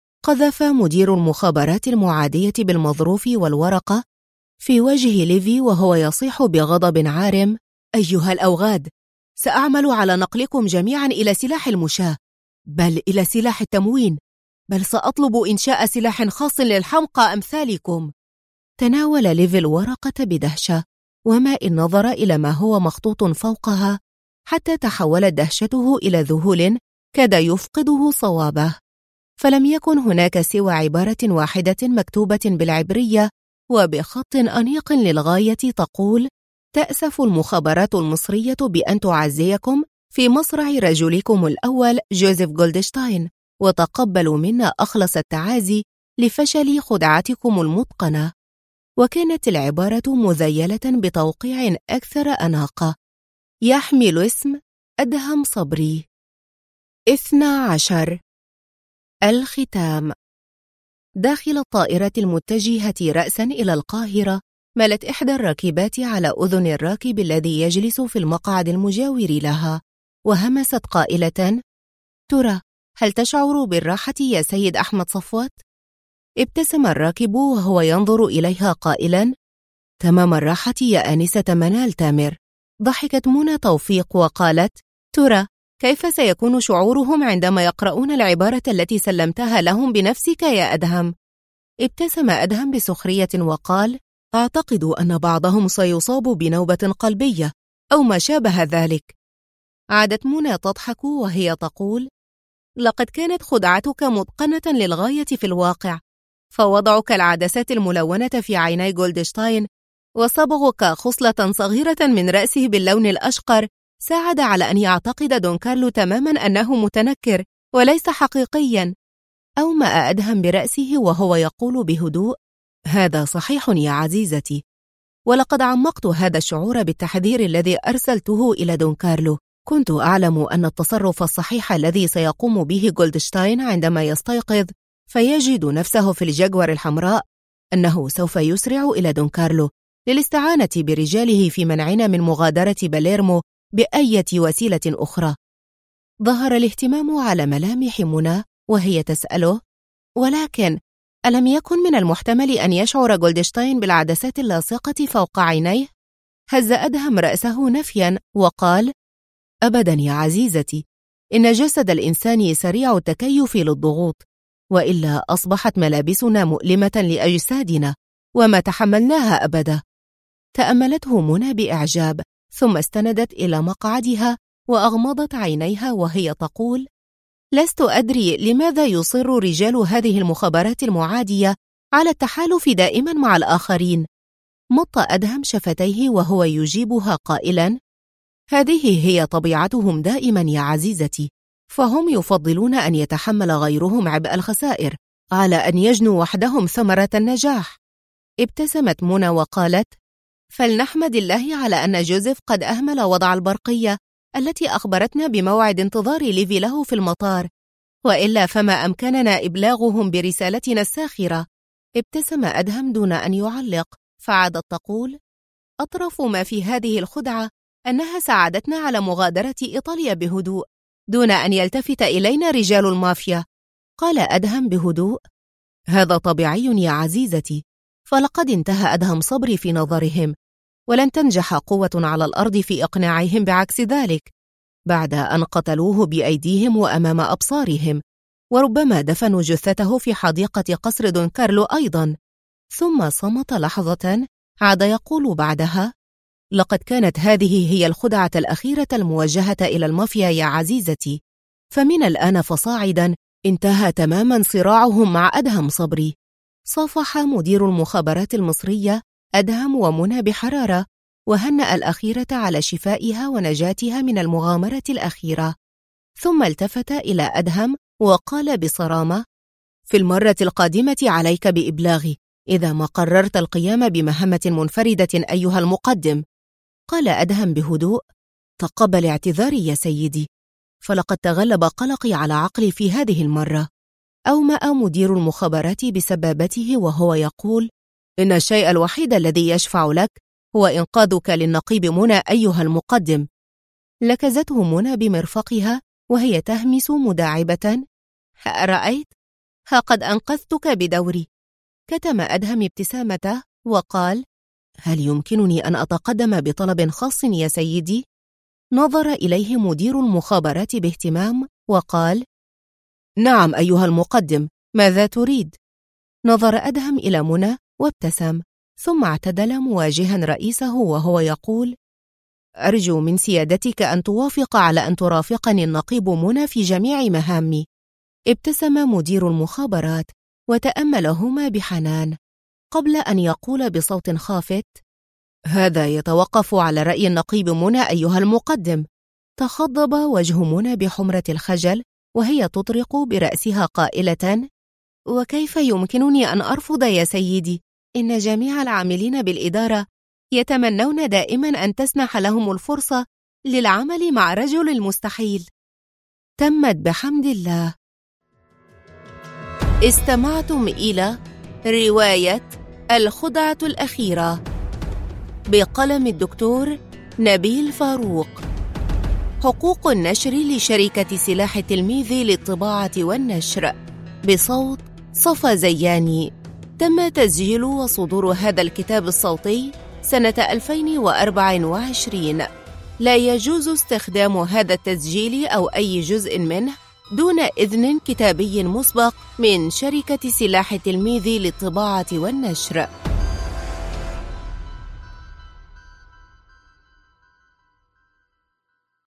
قذف مدير المخابرات المعادية بالمظروف والورقة في وجه ليفي وهو يصيح بغضب عارم: أيها الأوغاد، سأعمل على نقلكم جميعا إلى سلاح المشاة، بل إلى سلاح التموين، بل سأطلب إنشاء سلاح خاص للحمقى أمثالكم. تناول ليفي الورقة بدهشة، وما إن نظر إلى ما هو مخطوط فوقها حتى تحولت دهشته إلى ذهول كاد يفقده صوابه. فلم يكن هناك سوى عبارة واحدة مكتوبة بالعبرية وبخط أنيق للغاية تقول: تأسف المخابرات المصرية بأن تعزيكم في مصرع رجلكم الأول جوزيف جولدشتاين، وتقبلوا منا أخلص التعازي لفشل خدعتكم المتقنة. وكانت العبارة مذيلة بتوقيع أكثر أناقة، يحمل اسم أدهم صبري. 12. الختام. داخل الطائرة المتجهة رأسا إلى القاهرة، ملت إحدى الراكبات على أذن الراكب الذي يجلس في المقعد المجاور لها، وهمست قائلة: ترى هل تشعر بالراحة يا سيد أحمد صفوت؟ ابتسم الراكب وهو ينظر إليها قائلا: تمام الراحة يا آنسة منال تامر. ضحكت منى توفيق وقالت: ترى كيف سيكون شعورهم عندما يقرؤون العبارة التي سلمتها لهم بنفسك يا أدهم؟ ابتسم أدهم بسخرية وقال: أعتقد أن بعضهم سيصاب بنوبة قلبية أو ما شابه ذلك. عادت منى تضحك وهي تقول: لقد كانت خدعتك متقنة للغاية في الواقع، فوضعك العدسات الملونة في عيني جولدشتاين وصبغك خصلة صغيرة من رأسه باللون الأشقر ساعد على أن يعتقد دون كارلو تماما أنه متنكر وليس حقيقيا. أومأ أدهم برأسه وهو يقول بهدوء: هذا صحيح يا عزيزتي، ولقد عمقت هذا الشعور بالتحذير الذي أرسلته إلى دون كارلو. كنت أعلم أن التصرف الصحيح الذي سيقوم به جولدشتاين عندما يستيقظ فيجد نفسه في الجاكور الحمراء أنه سوف يسرع إلى دون كارلو للاستعانة برجاله في منعنا من مغادرة باليرمو بأية وسيلة أخرى. ظهر الاهتمام على ملامح منى وهي تسأله: ولكن ألم يكن من المحتمل أن يشعر جولدشتاين بالعدسات اللاصقة فوق عينيه؟ هز أدهم رأسه نفيا وقال: أبدا يا عزيزتي، إن جسد الإنسان سريع التكيف للضغوط، وإلا أصبحت ملابسنا مؤلمة لأجسادنا وما تحملناها أبدا. تأملته منى بإعجاب ثم استندت إلى مقعدها وأغمضت عينيها وهي تقول: لست أدري لماذا يصر رجال هذه المخابرات المعادية على التحالف دائما مع الآخرين. مط أدهم شفتيه وهو يجيبها قائلا: هذه هي طبيعتهم دائما يا عزيزتي، فهم يفضلون أن يتحمل غيرهم عبء الخسائر على أن يجنوا وحدهم ثمرة النجاح. ابتسمت منى وقالت: فلنحمد الله على أن جوزيف قد أهمل وضع البرقية التي أخبرتنا بموعد انتظار ليفي له في المطار، وإلا فما أمكننا إبلاغهم برسالتنا الساخرة. ابتسم أدهم دون أن يعلق، فعادت تقول: أطرف ما في هذه الخدعة أنها ساعدتنا على مغادرة إيطاليا بهدوء دون أن يلتفت إلينا رجال المافيا. قال أدهم بهدوء: هذا طبيعي يا عزيزتي، فلقد انتهى أدهم صبري في نظرهم، ولن تنجح قوة على الأرض في إقناعهم بعكس ذلك، بعد أن قتلوه بأيديهم وأمام أبصارهم، وربما دفنوا جثته في حديقة قصر دون كارلو أيضا. ثم صمت لحظة، عاد يقول بعدها: لقد كانت هذه هي الخدعة الأخيرة الموجهة إلى المافيا يا عزيزتي، فمن الآن فصاعدا انتهى تماما صراعهم مع أدهم صبري. صافح مدير المخابرات المصرية أدهم ومنى بحرارة، وهنأ الأخيرة على شفائها ونجاتها من المغامرة الأخيرة، ثم التفت إلى أدهم وقال بصرامة: في المرة القادمة عليك بإبلاغي إذا ما قررت القيام بمهمة منفردة أيها المقدم. قال أدهم بهدوء: تقبل اعتذاري يا سيدي، فلقد تغلب قلقي على عقلي في هذه المرة. أومأ مدير المخابرات بسبابته وهو يقول: إن الشيء الوحيد الذي يشفع لك هو إنقاذك للنقيب منى أيها المقدم. لكزته منى بمرفقها وهي تهمس مداعبة: أرأيت؟ ها قد أنقذتك بدوري. كتم أدهم ابتسامته وقال: هل يمكنني أن أتقدم بطلب خاص يا سيدي؟ نظر إليه مدير المخابرات باهتمام وقال: نعم أيها المقدم، ماذا تريد؟ نظر أدهم إلى منى وابتسم، ثم اعتدل مواجها رئيسه وهو يقول: أرجو من سيادتك أن توافق على أن ترافقني النقيب منى في جميع مهامي. ابتسم مدير المخابرات وتأملهما بحنان قبل أن يقول بصوت خافت: هذا يتوقف على رأي النقيب منى أيها المقدم. تخضب وجه منى بحمرة الخجل وهي تطرق برأسها قائلة: وكيف يمكنني أن أرفض يا سيدي؟ إن جميع العاملين بالإدارة يتمنون دائما أن تسنح لهم الفرصة للعمل مع رجل المستحيل. تمت بحمد الله. استمعتم إلى رواية الخدعة الأخيرة بقلم الدكتور نبيل فاروق. حقوق النشر لشركة سلاح تلميذي للطباعة والنشر بصوت صفا زياني. تم تسجيل وصدور هذا الكتاب الصوتي سنة 2024. لا يجوز استخدام هذا التسجيل أو أي جزء منه دون إذن كتابي مسبق من شركة سلاح تلميذي للطباعة والنشر.